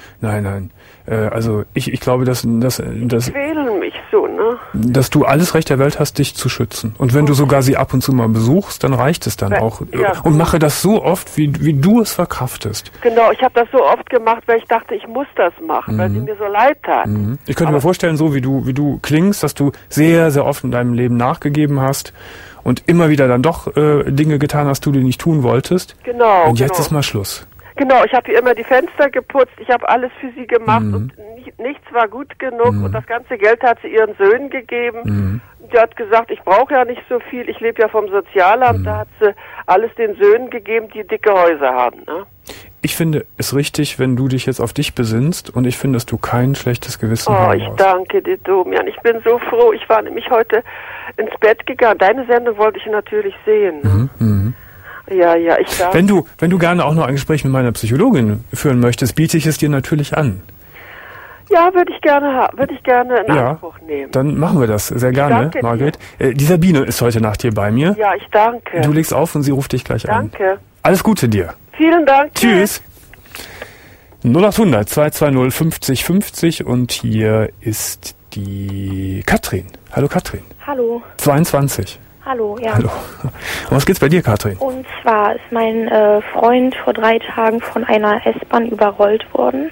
Nein, nein. Äh, also ich, ich glaube, dass, dass, dass, quälen mich so, ne? dass du alles Recht der Welt hast, dich zu schützen. Und wenn du sogar sie ab und zu mal besuchst, dann reicht es dann Ja, auch. ja. Und mache das so oft, wie, wie du es verkraftest. Genau, ich habe das so oft gemacht, weil ich dachte, ich muss das machen, mhm. weil sie mir so leid tat. Mhm. Ich könnte Aber mir vorstellen, so wie du, wie du klingst, dass du sehr, sehr oft in deinem Leben nachgegeben hast und immer wieder dann doch äh, Dinge getan hast, die du nicht tun wolltest. Genau. Und jetzt genau. ist mal Schluss. Genau, ich habe ihr immer die Fenster geputzt, ich habe alles für sie gemacht Mhm. und nicht, nichts war gut genug Mhm. und das ganze Geld hat sie ihren Söhnen gegeben. Mhm. Die hat gesagt, ich brauche ja nicht so viel, ich lebe ja vom Sozialamt, Mhm. da hat sie alles den Söhnen gegeben, die dicke Häuser haben. Ne? Ich finde es richtig, wenn du dich jetzt auf dich besinnst und ich finde, dass du kein schlechtes Gewissen Oh, haben ich brauchst. danke dir, Domian. Ich bin so froh, ich war nämlich heute ins Bett gegangen. Deine Sendung wollte ich natürlich sehen. Ne? Mhm. Mhm. Ja, ja, ich danke. Wenn du, wenn du gerne auch noch ein Gespräch mit meiner Psychologin führen möchtest, biete ich es dir natürlich an. Ja, würde ich gerne ha- würde ich gerne in Ja, Anspruch nehmen. Dann machen wir das sehr gerne, danke dir. Margret. Äh, die Sabine ist heute Nacht hier bei mir. Ja, ich danke. Du legst auf und sie ruft dich gleich an. Danke. Alles Gute dir. Vielen Dank. Tschüss. null acht hundert zwei zwei null fünfzig fünfzig und hier ist die Katrin. Hallo Katrin. Hallo. zweiundzwanzig. Hallo, ja. Hallo. Um was geht's bei dir, Katrin? Und zwar ist mein äh, Freund vor drei Tagen von einer S-Bahn überrollt worden.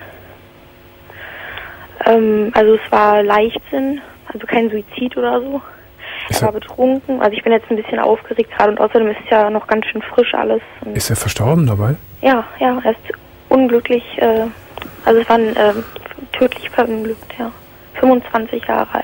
Ähm, also es war Leichtsinn, also kein Suizid oder so. Ist Er er, war betrunken, also ich bin jetzt ein bisschen aufgeregt gerade und außerdem ist es ja noch ganz schön frisch alles. Und ist er verstorben dabei? ja, ja, er ist unglücklich, äh, also es war ein, äh, tödlich verunglückt, ja. fünfundzwanzig Jahre alt.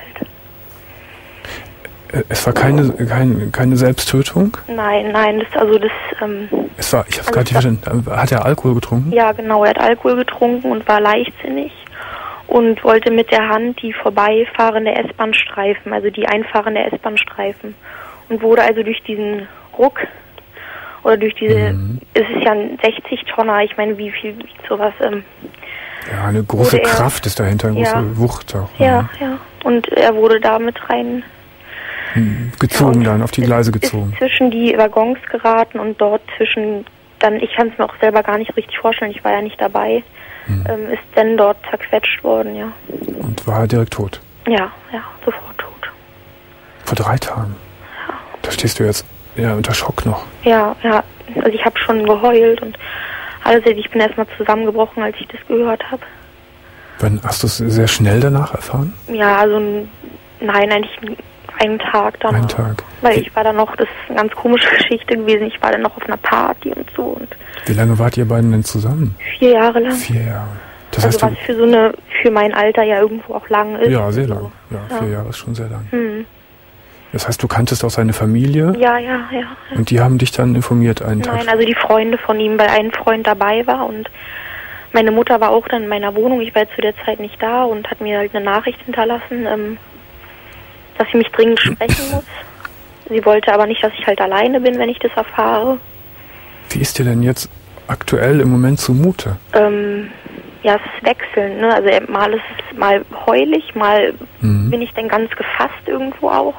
Äh, Es war keine, kein, keine Selbsttötung? Nein, nein, das, also das, ähm, Es war, ich hab's Also gerade nicht es verstanden. Hat er Alkohol getrunken? ja genau, er hat Alkohol getrunken und war leichtsinnig und wollte mit der Hand die vorbeifahrende S-Bahn streifen, also die einfahrende S-Bahn streifen. Und wurde also durch diesen Ruck oder durch diese, Mhm. es ist ja ein sechzig Tonner, ich meine, wie viel wiegt sowas? Ähm, Ja, eine große Wurde er- Kraft ist dahinter, eine Ja. große Wucht auch. ja, ja. Und er wurde da mit rein Mhm. Gezogen Ja, dann, auf die ist- Gleise ist gezogen. zwischen die Waggons geraten und dort zwischen, dann, ich kann es mir auch selber gar nicht richtig vorstellen, ich war ja nicht dabei, Mhm. ähm, ist dann dort zerquetscht worden, ja. Und war direkt tot. Ja, ja, sofort tot. Vor drei Tagen. Da stehst du jetzt ja unter Schock noch. Ja, ja, also ich habe schon geheult und alles, ich bin erstmal zusammengebrochen, als ich das gehört habe. Wann hast du es sehr schnell danach erfahren? Ja, also ein- nein, eigentlich einen Tag danach. Einen Tag. Weil Wie- ich war dann noch, das ist eine ganz komische Geschichte gewesen, ich war dann noch auf einer Party und so und Wie lange wart ihr beiden denn zusammen? vier Jahre lang. Vier Jahre. Das also heißt, was für so eine, für mein Alter ja irgendwo auch lang du, ist. ja, sehr so. lang. Ja, Ja. vier Jahre ist schon sehr lang. Hm. Das heißt, du kanntest auch seine Familie Ja, ja, ja. ja. und die haben dich dann informiert einen Tag. Nein, also die Freunde von ihm, weil ein Freund dabei war und meine Mutter war auch dann in meiner Wohnung. Ich war zu der Zeit nicht da und hat mir halt eine Nachricht hinterlassen, ähm, dass sie mich dringend sprechen muss. Sie wollte aber nicht, dass ich halt alleine bin, wenn ich das erfahre. Wie ist dir denn jetzt aktuell im Moment zumute? Ähm, ja, es ist wechselnd, ne? Also er- mal ist es mal heulig, mal Mhm. bin ich dann ganz gefasst irgendwo auch.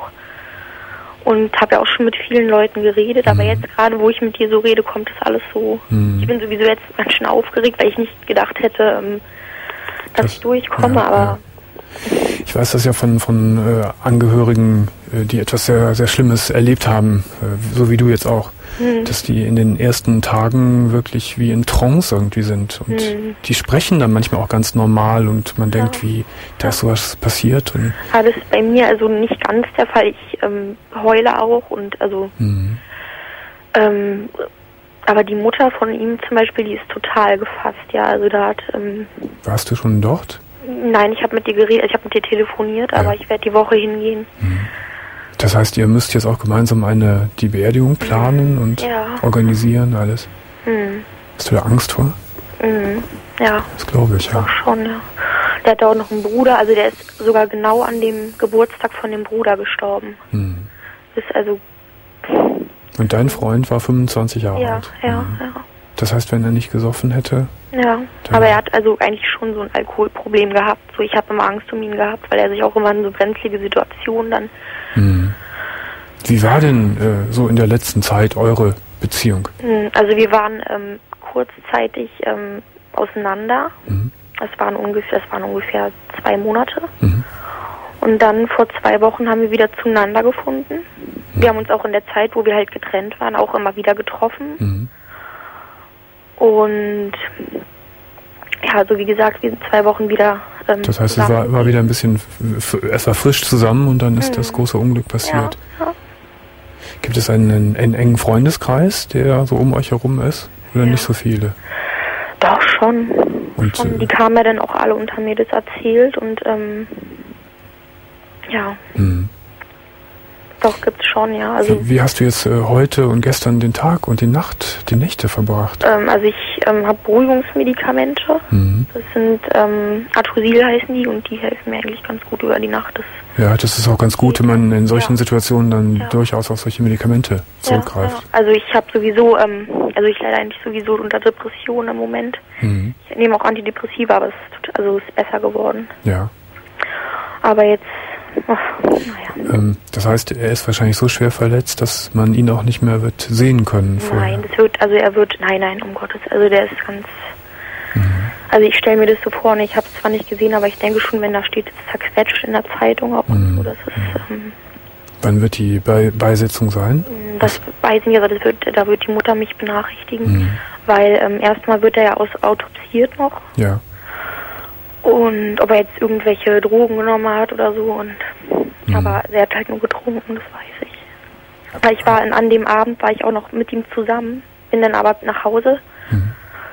Und habe ja auch schon mit vielen Leuten geredet, aber Mhm. jetzt gerade, wo ich mit dir so rede, kommt das alles so. Mhm. Ich bin sowieso jetzt ganz schön aufgeregt, weil ich nicht gedacht hätte, ähm, dass Das- ich durchkomme, ja, aber ja. Ich weiß das ja von, von äh, Angehörigen, äh, die etwas sehr, sehr Schlimmes erlebt haben, äh, so wie du jetzt auch, hm, dass die in den ersten Tagen wirklich wie in Trance irgendwie sind. Und Hm. die sprechen dann manchmal auch ganz normal und man denkt, wie, da ist sowas passiert. Und, aber das ist bei mir also nicht ganz der Fall. Ich ähm, heule auch und also mhm. ähm, aber die Mutter von ihm zum Beispiel, die ist total gefasst, ja. Also da hat ähm, Warst du schon dort? nein, ich habe mit dir geredet, ich habe mit dir telefoniert, aber Ja. ich werde die Woche hingehen. Das heißt, ihr müsst jetzt auch gemeinsam eine die Beerdigung planen und Ja. organisieren, alles. Hm. Hast du da Angst vor? Mhm. Ja, Das glaube ich, ja. doch schon, ja. Der hat auch noch einen Bruder, also der ist sogar genau an dem Geburtstag von dem Bruder gestorben. Hm. Das ist also, Und dein Freund war fünfundzwanzig Jahre ja, alt. ja, Mhm. ja. Das heißt, wenn er nicht gesoffen hätte, Ja, Dann- aber er hat also eigentlich schon so ein Alkoholproblem gehabt. So, ich habe immer Angst um ihn gehabt, weil er sich auch immer in so brenzlige Situationen dann. hm. Wie war denn äh, so in der letzten Zeit eure Beziehung? Hm, Also wir waren ähm, kurzzeitig ähm, auseinander. Mhm. Es waren ungefähr, es waren ungefähr zwei Monate. Mhm. Und dann vor zwei Wochen haben wir wieder zueinander gefunden. Mhm. Wir haben uns auch in der Zeit, wo wir halt getrennt waren, auch immer wieder getroffen. Mhm. Und ja, also wie gesagt, wir sind zwei Wochen wieder ähm, Das heißt, es war, war wieder ein bisschen, f- es war frisch zusammen und dann ist Mhm. das große Unglück passiert. Ja, ja. Gibt es einen, einen, einen engen Freundeskreis, der so um euch herum ist? Oder Ja. nicht so viele? Doch, schon. Und, schon. äh, Die kamen ja dann auch alle unter mir das erzählt und ähm, ja, Mhm. doch gibt's schon, ja. Also, Wie, wie hast du jetzt äh, heute und gestern den Tag und die Nacht, die Nächte verbracht? ähm, also ich ähm, habe Beruhigungsmedikamente. Mhm. Das sind ähm, Atosil heißen die und die helfen mir eigentlich ganz gut über die Nacht. Das, Ja, das ist auch ganz gut, wenn man in solchen Ja. Situationen dann Ja. durchaus auf solche Medikamente zurückgreift. Ja, ja. Also ich habe sowieso, ähm, also ich leide eigentlich sowieso unter Depressionen im Moment. Mhm. Ich nehme auch Antidepressiva, aber es ist, tot- also es ist besser geworden. Ja. Aber jetzt, ach, naja. Ähm, das heißt, er ist wahrscheinlich so schwer verletzt, dass man ihn auch nicht mehr wird sehen können vorher. Nein, das wird, also er wird, nein, nein, um Gottes, also der ist ganz, also ich stelle mir das so vor, und ich habe es zwar nicht gesehen, aber ich denke schon, wenn da steht, es ist zerquetscht in der Zeitung auch und Mhm. so, das ist, ähm, Wann wird die Be- Beisetzung sein? das weiß ich nicht, aber das wird, da wird die Mutter mich benachrichtigen, Mhm. weil ähm, erstmal wird er ja aus autopsiert noch Ja. und ob er jetzt irgendwelche Drogen genommen hat oder so und, Mhm. aber er hat halt nur getrunken, das weiß ich. Weil ich war, in, an dem Abend war ich auch noch mit ihm zusammen, bin dann aber nach Hause. Mhm.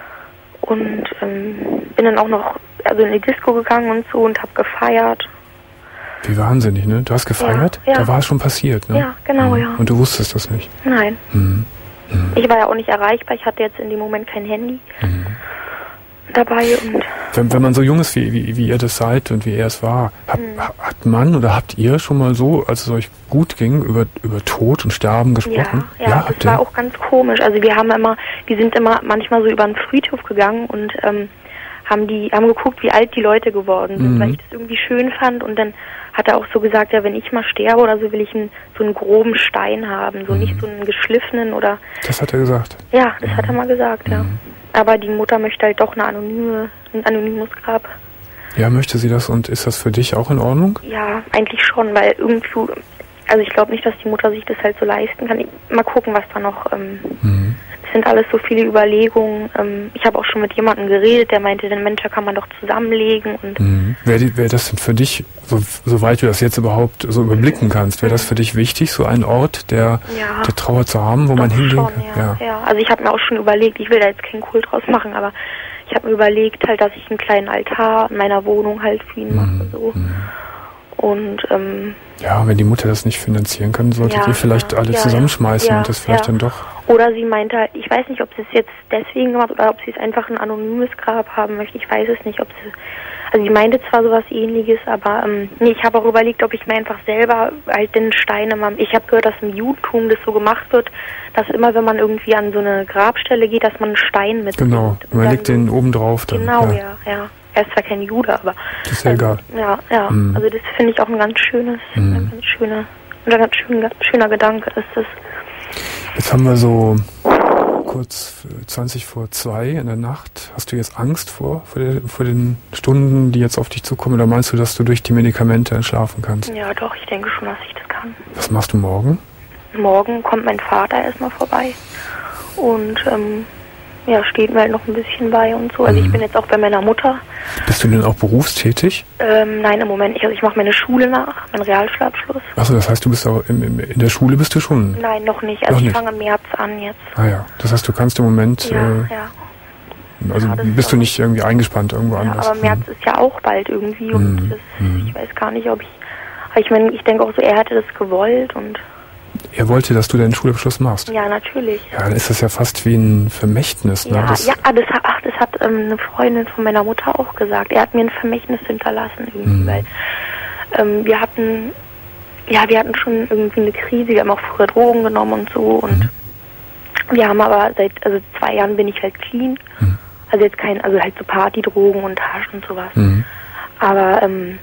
Und ähm, bin dann auch noch also in die Disco gegangen und so und habe gefeiert. Wie wahnsinnig, ne? Du hast gefeiert? Ja, ja. Da war es schon passiert, ne? Ja, genau, Mhm. ja. Und du wusstest das nicht? Nein, Mhm. Mhm. ich war ja auch nicht erreichbar. Ich hatte jetzt in dem Moment kein Handy Mhm. dabei. Und Wenn, wenn man so jung ist, wie, wie, wie ihr das seid und wie er es war, hat, Mhm. hat man oder habt ihr schon mal so, als es euch gut ging, über, über Tod und Sterben ja, gesprochen? ja, das habt war ihr? auch ganz komisch. Also wir haben immer, wir sind immer manchmal so über den Friedhof gegangen und ähm, haben die, haben geguckt, wie alt die Leute geworden sind, Mhm. weil ich das irgendwie schön fand. Und dann hat er auch so gesagt, ja, wenn ich mal sterbe oder so, will ich einen, so einen groben Stein haben, so Mhm. nicht so einen geschliffenen oder. Das hat er gesagt. Ja, das hat er mal gesagt, ja. Mhm. Aber die Mutter möchte halt doch eine anonyme, ein anonymes Grab. Ja, möchte sie das und ist das für dich auch in Ordnung? Ja, eigentlich schon, weil irgendwo, also ich glaube nicht, dass die Mutter sich das halt so leisten kann. Ich, mal gucken, was da noch, ähm, Mhm. das sind alles so viele Überlegungen. Ähm, ich habe auch schon mit jemandem geredet, der meinte, den Mensch kann man doch zusammenlegen und Mhm. Wäre wär das denn für dich, so, soweit du das jetzt überhaupt so überblicken kannst, wäre das für dich wichtig, so einen Ort der, ja. der Trauer zu haben, wo man Doch hingehen schon, kann? ja, ja. Also ich habe mir auch schon überlegt, ich will da jetzt keinen Kult draus machen, aber ich habe mir überlegt halt, dass ich einen kleinen Altar in meiner Wohnung halt für ihn mache, Mhm. so. Mhm. Und ähm, Ja, wenn die Mutter das nicht finanzieren kann, solltet Ja, ihr vielleicht ja, alle ja, zusammenschmeißen ja, und das vielleicht ja. dann doch. oder sie meinte halt, ich weiß nicht, ob sie es jetzt deswegen gemacht oder ob sie es einfach ein anonymes Grab haben möchte. Ich weiß es nicht, ob sie, also sie meinte zwar sowas Ähnliches, aber ähm, nee, ich habe auch überlegt, ob ich mir einfach selber halt den Stein immer, ich habe gehört, dass im Judentum das so gemacht wird, dass immer, wenn man irgendwie an so eine Grabstelle geht, dass man einen Stein mitbringt. Genau, Und man dann legt den oben drauf dann. Genau, ja. ja, ja. Er ist zwar kein Jude, aber Das ist ja egal. ja, ja. Mhm. Also das finde ich auch ein ganz schönes, Mhm. ein ganz schöner, ein ganz schöner, schöner Gedanke ist das. Jetzt haben wir so kurz zwanzig vor zwei in der Nacht. Hast du jetzt Angst vor, vor, der, vor den Stunden, die jetzt auf dich zukommen? Oder meinst du, dass du durch die Medikamente entschlafen kannst? Ja, doch, ich denke schon, dass ich das kann. Was machst du morgen? Morgen kommt mein Vater erstmal vorbei und ähm, ja, steht mir halt noch ein bisschen bei und so. Also Mhm. ich bin jetzt auch bei meiner Mutter. Bist du denn auch berufstätig? Ähm, nein, im Moment nicht. Also ich mache meine Schule nach, meinen Realschulabschluss. Achso, das heißt, du bist auch im, im, in der Schule bist du schon. Nein, noch nicht. Also Noch ich nicht. fange im März an jetzt. Ah ja, das heißt, du kannst im Moment, Ja, äh, ja. also Ja, das ist bist du auch- nicht irgendwie eingespannt irgendwo Ja, anders. aber März ist ja auch bald irgendwie und Mhm. das, Mhm. ich weiß gar nicht, ob ich, aber ich meine, ich denke auch so, er hätte das gewollt und Er wollte, dass du deinen Schulabschluss machst. ja, natürlich. Ja, dann ist das ja fast wie ein Vermächtnis. Ne? Ja, Das, ja, das, hat- ach, das hat ähm, eine Freundin von meiner Mutter auch gesagt. Er hat mir ein Vermächtnis hinterlassen irgendwie, Mhm. weil ähm, wir hatten, ja, wir hatten schon irgendwie eine Krise. Wir haben auch früher Drogen genommen und so und Mhm. wir haben aber seit, also zwei Jahren bin ich halt clean. Mhm. Also jetzt kein, also halt so Partydrogen und Hasch und sowas. Mhm. Aber ähm,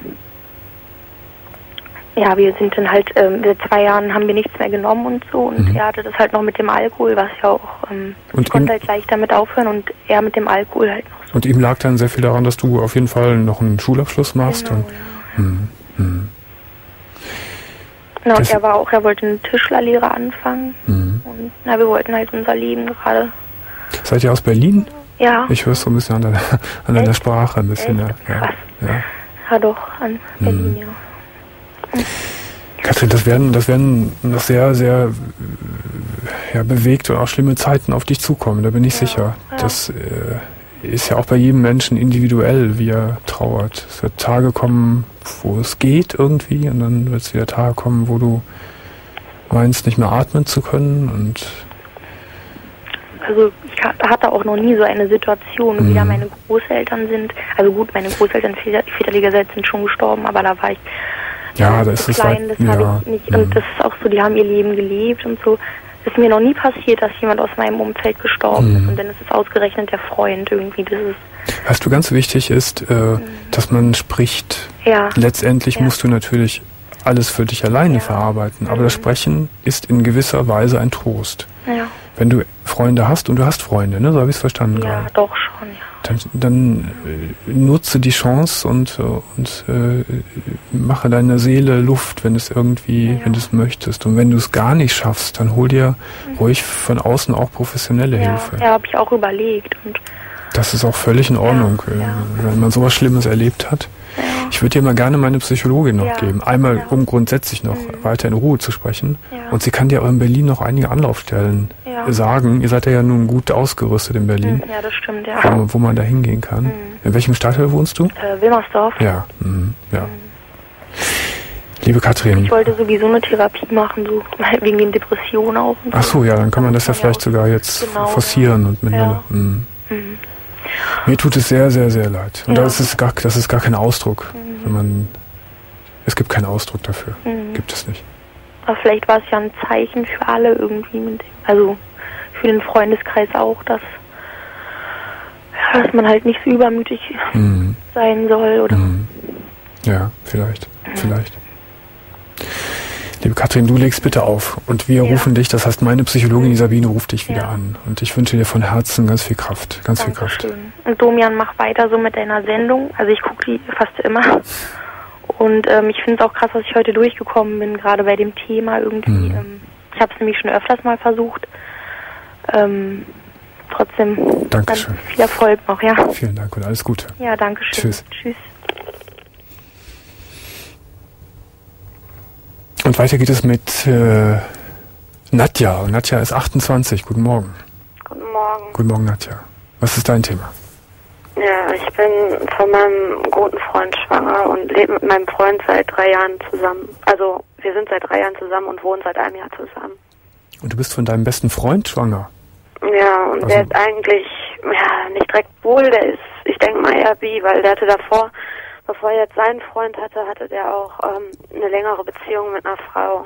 ja, wir sind dann halt, ähm, seit zwei Jahren haben wir nichts mehr genommen und so und Mhm. er hatte das halt noch mit dem Alkohol, was ja auch, ähm, Und ich konnte in- halt gleich damit aufhören und er mit dem Alkohol halt noch Und ihm lag dann sehr viel daran, dass du auf jeden Fall noch einen Schulabschluss machst. Genau, und, ja. hm, hm. Na, und Das- er war auch, er wollte eine Tischlerlehre anfangen. Hm. Und na, wir wollten halt unser Leben gerade. Seid ihr aus Berlin? Ja. Ich höre es so ein bisschen an deiner, an deiner Echt? Sprache ein bisschen. Echt? Ja, Krass. ja, ja. Ja, doch, an Berlin, ja. Katrin, das werden, das werden noch sehr, sehr äh, ja, bewegte und auch schlimme Zeiten auf dich zukommen, da bin ich Ja, sicher. ja. Das äh, ist ja auch bei jedem Menschen individuell, wie er trauert. Es wird Tage kommen, wo es geht irgendwie, und dann wird es wieder Tage kommen, wo du meinst, nicht mehr atmen zu können. Und Also ich ha- hatte auch noch nie so eine Situation, Mhm. wie da meine Großeltern sind. Also gut, meine Großeltern väter- väterlicherseits sind schon gestorben, aber da war ich ja, äh, da ist zu es klein, halt, das ja, habe ich nicht. mhm. Und das ist auch so, die haben ihr Leben gelebt und so. Es ist mir noch nie passiert, dass jemand aus meinem Umfeld gestorben Mhm. ist, und dann ist es ausgerechnet der Freund irgendwie. Das ist, Was du ganz wichtig ist, äh, dass man spricht. ja, Letztendlich Ja. musst du natürlich alles für dich alleine Ja. verarbeiten, aber Mhm. das Sprechen ist in gewisser Weise ein Trost. ja, Wenn du Freunde hast, und du hast Freunde, ne? So habe ich es verstanden ja, gerade. doch schon, ja. Dann, dann äh, nutze die Chance und, äh, und äh, mache deiner Seele Luft, wenn es irgendwie, Ja. wenn du es möchtest. Und wenn du es gar nicht schaffst, dann hol dir ruhig von außen auch professionelle Ja, Hilfe. ja, habe ich auch überlegt. Und Das ist auch völlig in Ordnung, Ja, äh, ja. wenn man sowas Schlimmes erlebt hat. ja, Ich würde dir mal gerne meine Psychologin noch Ja, geben. Einmal, ja. um grundsätzlich noch Mhm. weiter in Ruhe zu sprechen. Ja. Und sie kann dir auch in Berlin noch einige Anlaufstellen Ja. sagen. Ihr seid ja nun gut ausgerüstet in Berlin, ja, das stimmt, ja. wo, man- wo man da hingehen kann. Mhm. In welchem Stadtteil wohnst du? Äh, Wilmersdorf. Ja, mhm. ja. Liebe Katrin. Ich wollte sowieso eine Therapie machen, so wegen den Depressionen auch. Und Ach so, ja, dann kann man das ja Kann vielleicht auch- sogar jetzt Genau, forcieren ja. und miteinander. Ja. Mhm. Mhm. Mir tut es sehr, sehr, sehr leid. Und Ja. das ist gar, das ist gar kein Ausdruck, Mhm. wenn man. Es gibt keinen Ausdruck dafür. Mhm. Gibt es nicht. Aber vielleicht war es ja ein Zeichen für alle irgendwie, mit dem, also für den Freundeskreis auch, dass, ja, dass man halt nicht so übermütig Mhm. sein soll, oder? Mhm. Ja, vielleicht, vielleicht. Liebe Katrin, du legst bitte auf und wir Ja. rufen dich, das heißt meine Psychologin die Sabine ruft dich wieder Ja. an und ich wünsche dir von Herzen ganz viel Kraft, ganz viel Kraft. Dankeschön. Und Domian, mach weiter so mit deiner Sendung. Also ich gucke die fast immer. Und ähm, ich finde es auch krass, dass ich heute durchgekommen bin, gerade bei dem Thema irgendwie. Mhm. Ähm, ich habe es nämlich schon öfters mal versucht. Ähm, trotzdem Dankeschön. ganz viel Erfolg noch, ja. Vielen Dank und alles Gute. Ja, danke schön. Tschüss. Tschüss. Und weiter geht es mit äh, Nadja. Und Nadja ist achtundzwanzig. Guten Morgen. Guten Morgen. Guten Morgen, Nadja. Was ist dein Thema? Ja, ich bin von meinem guten Freund schwanger und lebe mit meinem Freund seit drei Jahren zusammen. Also wir sind seit drei Jahren zusammen und wohnen seit einem Jahr zusammen. Und du bist von deinem besten Freund schwanger? Ja, und Also- der ist eigentlich ja nicht direkt wohl, der ist, ich denke mal eher bi, weil der hatte davor, bevor er jetzt seinen Freund hatte, hatte der auch ähm, eine längere Beziehung mit einer Frau.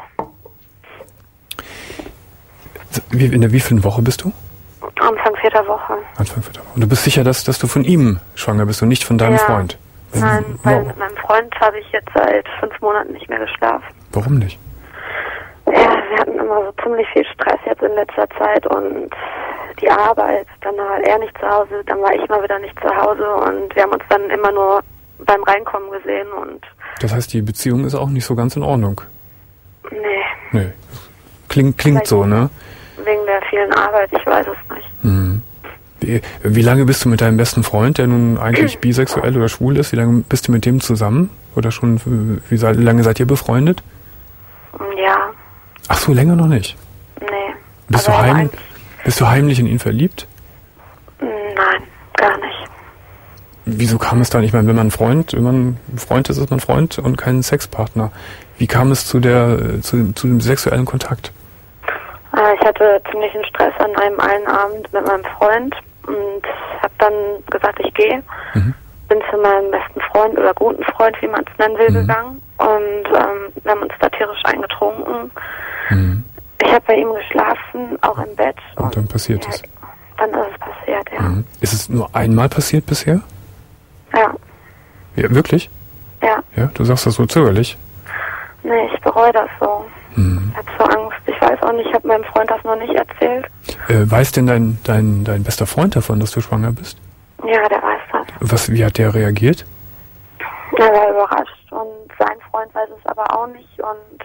Wie, in der wievielten Woche bist du? Anfang vierter Woche. Anfang vierter Woche. Und du bist sicher, dass, dass du von ihm schwanger bist und nicht von deinem Ja. Freund? Nein, weil Wow. mit meinem Freund habe ich jetzt seit fünf Monaten nicht mehr geschlafen. Warum nicht? Ja, wir hatten immer so ziemlich viel Stress jetzt in letzter Zeit und die Arbeit, dann war er nicht zu Hause, dann war ich mal wieder nicht zu Hause und wir haben uns dann immer nur beim Reinkommen gesehen und Das heißt, die Beziehung ist auch nicht so ganz in Ordnung. nee, Nee. Klingt, klingt Vielleicht- so, ne? wegen der vielen Arbeit, ich weiß es nicht. Mhm. Wie, wie lange bist du mit deinem besten Freund, der nun eigentlich bisexuell oder schwul ist, wie lange bist du mit dem zusammen? Oder schon, wie sei- lange seid ihr befreundet? Ja, Ach so, länger noch nicht. nee. Bist, Aber du, er war heim, eigentlich- bist du heimlich in ihn verliebt? Nein, gar nicht. Wieso kam es dann? Ich meine, wenn man ein Freund, wenn man ein Freund ist, ist man Freund und kein Sexpartner. Wie kam es zu der, zu, zu dem sexuellen Kontakt? Äh, Ich hatte ziemlichen Stress an einem einen Abend mit meinem Freund und habe dann gesagt, ich gehe. Mhm. Bin zu meinem besten Freund oder guten Freund, wie man es nennen will, Mhm. gegangen und ähm, wir haben uns da tierisch eingetrunken. Mhm. Ich habe bei ihm geschlafen, auch im Bett. Und dann passiert ja, es. Dann ist es passiert, ja. Mhm. Ist es nur einmal passiert bisher? Ja, Ja, wirklich? ja. Ja, du sagst das so zögerlich. Nee, ich bereue das so. Mhm. Ich habe so Angst. Ich weiß auch nicht, ich habe meinem Freund das noch nicht erzählt. Äh, weiß denn dein, dein, dein bester Freund davon, dass du schwanger bist? Ja, der weiß Was, wie hat der reagiert? Er war überrascht und sein Freund weiß es aber auch nicht und...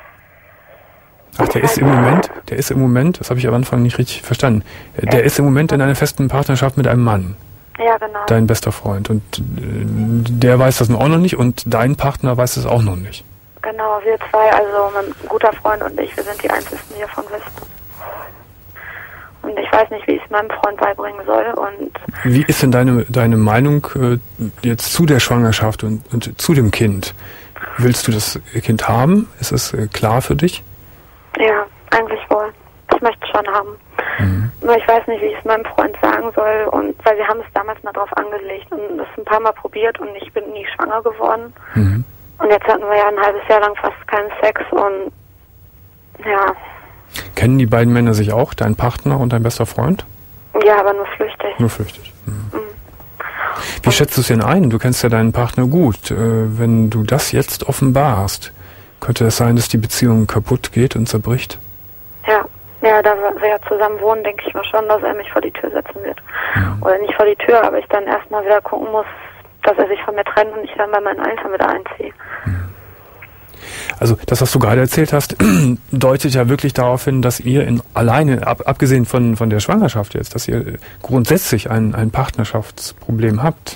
Ach, der ist im Moment, der ist im Moment, das habe ich am Anfang nicht richtig verstanden, der ist im Moment in einer festen Partnerschaft mit einem Mann. Ja, genau. Dein bester Freund. Und äh, der weiß das auch noch nicht und dein Partner weiß es auch noch nicht. Genau, wir zwei, also mein guter Freund und ich, wir sind die Einzigen, die hiervon wissen. Und ich weiß nicht, wie ich es meinem Freund beibringen soll. Und wie ist denn deine, deine Meinung äh, jetzt zu der Schwangerschaft und, und zu dem Kind? Willst du das Kind haben? Ist es äh, klar für dich? Ja, eigentlich wohl. Ich möchte es schon haben. Mhm. Nur ich weiß nicht, wie ich es meinem Freund sagen soll. Und weil wir haben es damals mal drauf angelegt und das ein paar Mal probiert und ich bin nie schwanger geworden. Mhm. Und jetzt hatten wir ja ein halbes Jahr lang fast keinen Sex und ja. Kennen die beiden Männer sich auch, dein Partner und dein bester Freund? Ja, aber nur flüchtig. Nur flüchtig. Mhm. Mhm. Wie schätzt du es denn ein? Du kennst ja deinen Partner gut. Äh, wenn du das jetzt offenbarst, könnte es sein, dass die Beziehung kaputt geht und zerbricht? Ja, ja, da wir ja zusammen wohnen, denke ich mir schon, dass er mich vor die Tür setzen wird. Mhm. Oder nicht vor die Tür, aber ich dann erstmal wieder gucken muss, dass er sich von mir trennt und ich dann bei meinen Eltern wieder einziehe. Also das, was du gerade erzählt hast, deutet ja wirklich darauf hin, dass ihr in, alleine, ab, abgesehen von, von der Schwangerschaft jetzt, dass ihr grundsätzlich ein, ein Partnerschaftsproblem habt.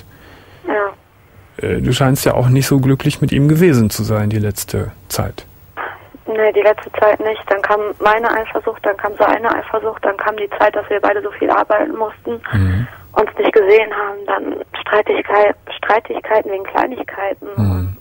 Ja. Äh, du scheinst ja auch nicht so glücklich mit ihm gewesen zu sein die letzte Zeit. Nee, die letzte Zeit nicht. Dann kam meine Eifersucht, dann kam seine Eifersucht, dann kam die Zeit, dass wir beide so viel arbeiten mussten, Mhm. uns nicht gesehen haben, dann Streitigkeit, Streitigkeiten wegen Kleinigkeiten. Mhm.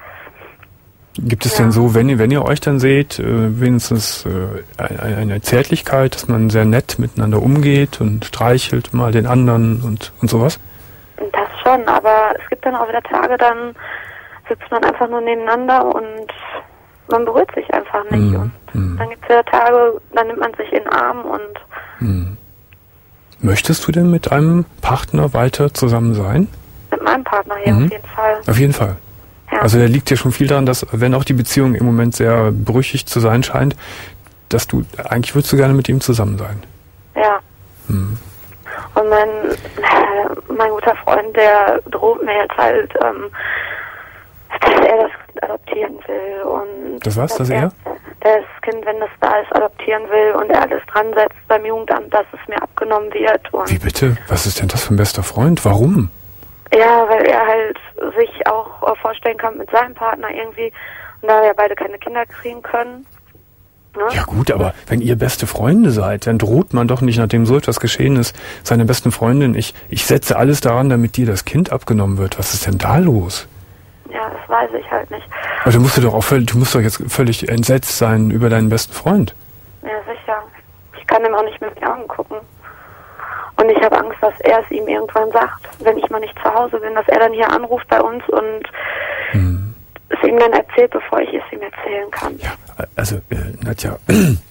Gibt es Ja. denn so, wenn ihr, wenn ihr euch dann seht, äh, wenigstens äh, eine, eine Zärtlichkeit, dass man sehr nett miteinander umgeht und streichelt mal den anderen und, und sowas? Und das schon, aber es gibt dann auch wieder Tage, dann sitzt man einfach nur nebeneinander und man berührt sich einfach nicht. Mhm. Und Mhm. dann gibt es wieder Tage, dann nimmt man sich in den Arm und Mhm. Möchtest du denn mit einem Partner weiter zusammen sein? mit meinem Partner hier Mhm. auf jeden Fall. Auf jeden Fall. Ja. Also da liegt ja schon viel daran, dass, wenn auch die Beziehung im Moment sehr brüchig zu sein scheint, dass du, eigentlich würdest du gerne mit ihm zusammen sein. Ja. Mhm. Und mein, äh, mein guter Freund, der droht mir jetzt halt, ähm, dass er das Kind adoptieren will. Und Das was, dass dass er? Das Kind, wenn das da ist, adoptieren will und er alles dran setzt beim Jugendamt, dass es mir abgenommen wird. Und Wie bitte? Was ist denn das für ein bester Freund? Warum? ja, weil er halt sich auch äh, vorstellen kann mit seinem Partner irgendwie, und da wir beide keine Kinder kriegen können. Ne? Ja gut, aber wenn ihr beste Freunde seid, dann droht man doch nicht, nachdem so etwas geschehen ist, seiner besten Freundin, ich, ich setze alles daran, damit dir das Kind abgenommen wird. Was ist denn da los? Ja, das weiß ich halt nicht. Aber du musst doch auch völlig, du musst doch jetzt völlig entsetzt sein über deinen besten Freund. Ja, sicher. Ich kann ihm auch nicht mit den Augen gucken. Und ich habe Angst, dass er es ihm irgendwann sagt, wenn ich mal nicht zu Hause bin, dass er dann hier anruft bei uns und Hm. es ihm dann erzählt, bevor ich es ihm erzählen kann. Ja, also, äh, Nadja,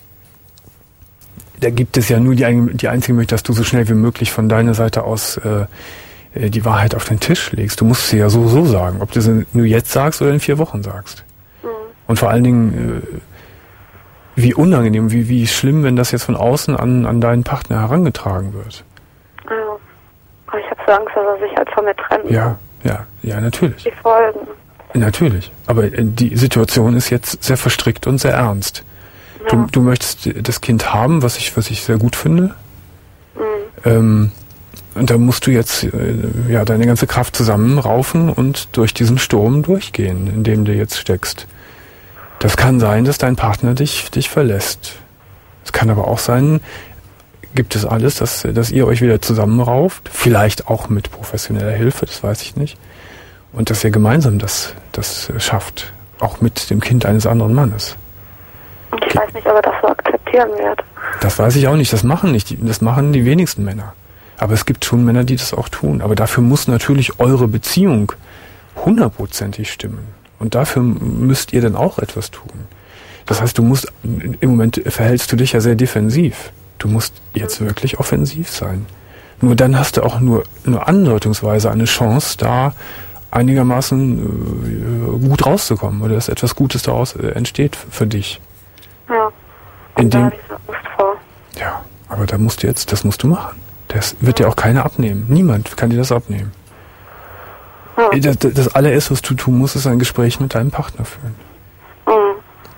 da gibt es ja nur die, ein- die einzige Möglichkeit, dass du so schnell wie möglich von deiner Seite aus äh, äh, die Wahrheit auf den Tisch legst. Du musst sie ja so so sagen, ob du sie nur jetzt sagst oder in vier Wochen sagst. Mhm. Und vor allen Dingen, äh, wie unangenehm, wie, wie schlimm, wenn das jetzt von außen an, an deinen Partner herangetragen wird. Ja. Aber ich habe so Angst, dass er sich halt von mir trennt. Ja, ja, ja, natürlich. Die Folgen. Natürlich. Aber äh, die Situation ist jetzt sehr verstrickt und sehr ernst. Ja. Du, du möchtest das Kind haben, was ich, was ich sehr gut finde. Mhm. Ähm, und da musst du jetzt äh, ja deine ganze Kraft zusammenraufen und durch diesen Sturm durchgehen, in dem du jetzt steckst. Das kann sein, dass dein Partner dich, dich verlässt. Es kann aber auch sein, gibt es alles, dass, dass ihr euch wieder zusammenrauft, vielleicht auch mit professioneller Hilfe, das weiß ich nicht, und dass ihr gemeinsam das, das schafft, auch mit dem Kind eines anderen Mannes. Und ich weiß nicht, ob er das so akzeptieren wird. Das weiß ich auch nicht, das machen nicht, die- das machen die wenigsten Männer. Aber es gibt schon Männer, die das auch tun. Aber dafür muss natürlich eure Beziehung hundertprozentig stimmen. Und dafür müsst ihr dann auch etwas tun. Das heißt, du musst, im Moment verhältst du dich ja sehr defensiv. Du musst jetzt wirklich offensiv sein. Nur dann hast du auch nur, nur andeutungsweise eine Chance, da einigermaßen äh, gut rauszukommen. Oder dass etwas Gutes daraus äh, entsteht für dich. Ja. In Und da dem, habe ich so Angst vor. ja, aber da musst du jetzt, das musst du machen. Das wird dir auch keiner abnehmen. Niemand kann dir das abnehmen. Ja. Das, das allererste, was du tun musst, ist ein Gespräch mit deinem Partner führen. Mhm.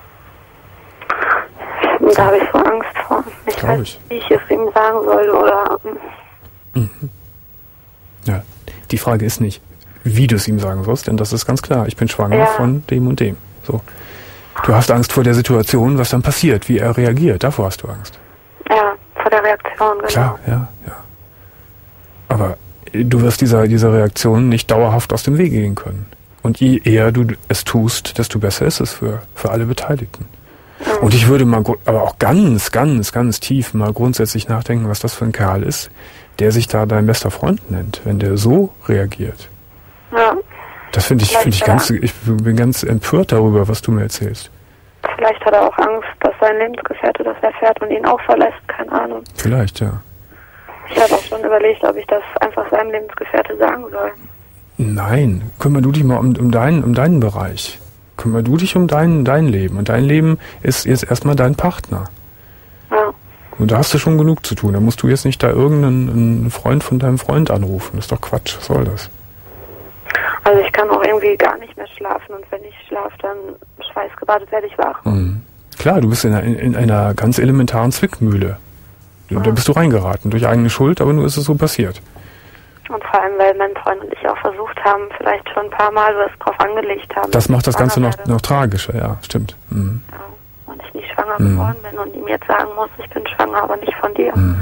Und da habe ich so Angst vor. Ich Glaub weiß ich. nicht, wie ich es ihm sagen soll oder... Mhm. Ja, die Frage ist nicht, wie du es ihm sagen sollst, denn das ist ganz klar. Ich bin schwanger Ja. von dem und dem. So. Du hast Angst vor der Situation, was dann passiert, wie er reagiert. Davor hast du Angst. Ja, vor der Reaktion, genau. Klar, ja, ja. Aber du wirst dieser, dieser Reaktion nicht dauerhaft aus dem Weg gehen können. Und je eher du es tust, desto besser ist es für, für alle Beteiligten. Mhm. Und ich würde mal, gru- aber auch ganz, ganz, ganz tief mal grundsätzlich nachdenken, was das für ein Kerl ist, der sich da dein bester Freund nennt, wenn der so reagiert. Ja, Das finde ich, finde ich ganz, ich bin ganz empört darüber, was du mir erzählst. vielleicht hat er auch Angst, dass sein Lebensgefährte das erfährt und ihn auch verlässt, keine Ahnung. Vielleicht, ja. Ich habe auch schon überlegt, ob ich das einfach seinem Lebensgefährte sagen soll. Nein, kümmere du dich mal um, um, deinen, um deinen Bereich. Kümmere du dich um dein, dein Leben. Und dein Leben ist jetzt erstmal dein Partner. Ja, Und da hast du schon genug zu tun. Da musst du jetzt nicht da irgendeinen einen Freund von deinem Freund anrufen. Das ist doch Quatsch. Was soll das? also ich kann auch irgendwie gar nicht mehr schlafen und wenn ich schlafe, dann schweißgebadet werde ich wach. Mhm. Klar, du bist in einer, in einer ganz elementaren Zwickmühle. Da bist du reingeraten, durch eigene Schuld, aber nur ist es so passiert. Und vor allem, weil mein Freund und ich auch versucht haben, vielleicht schon ein paar Mal was drauf angelegt haben. Das macht das dass ich Ganze noch, schwanger werde. noch tragischer, ja, stimmt. Mhm. Ja, und ich nicht schwanger Mhm. geworden bin und ihm jetzt sagen muss, ich bin schwanger, aber nicht von dir. Mhm.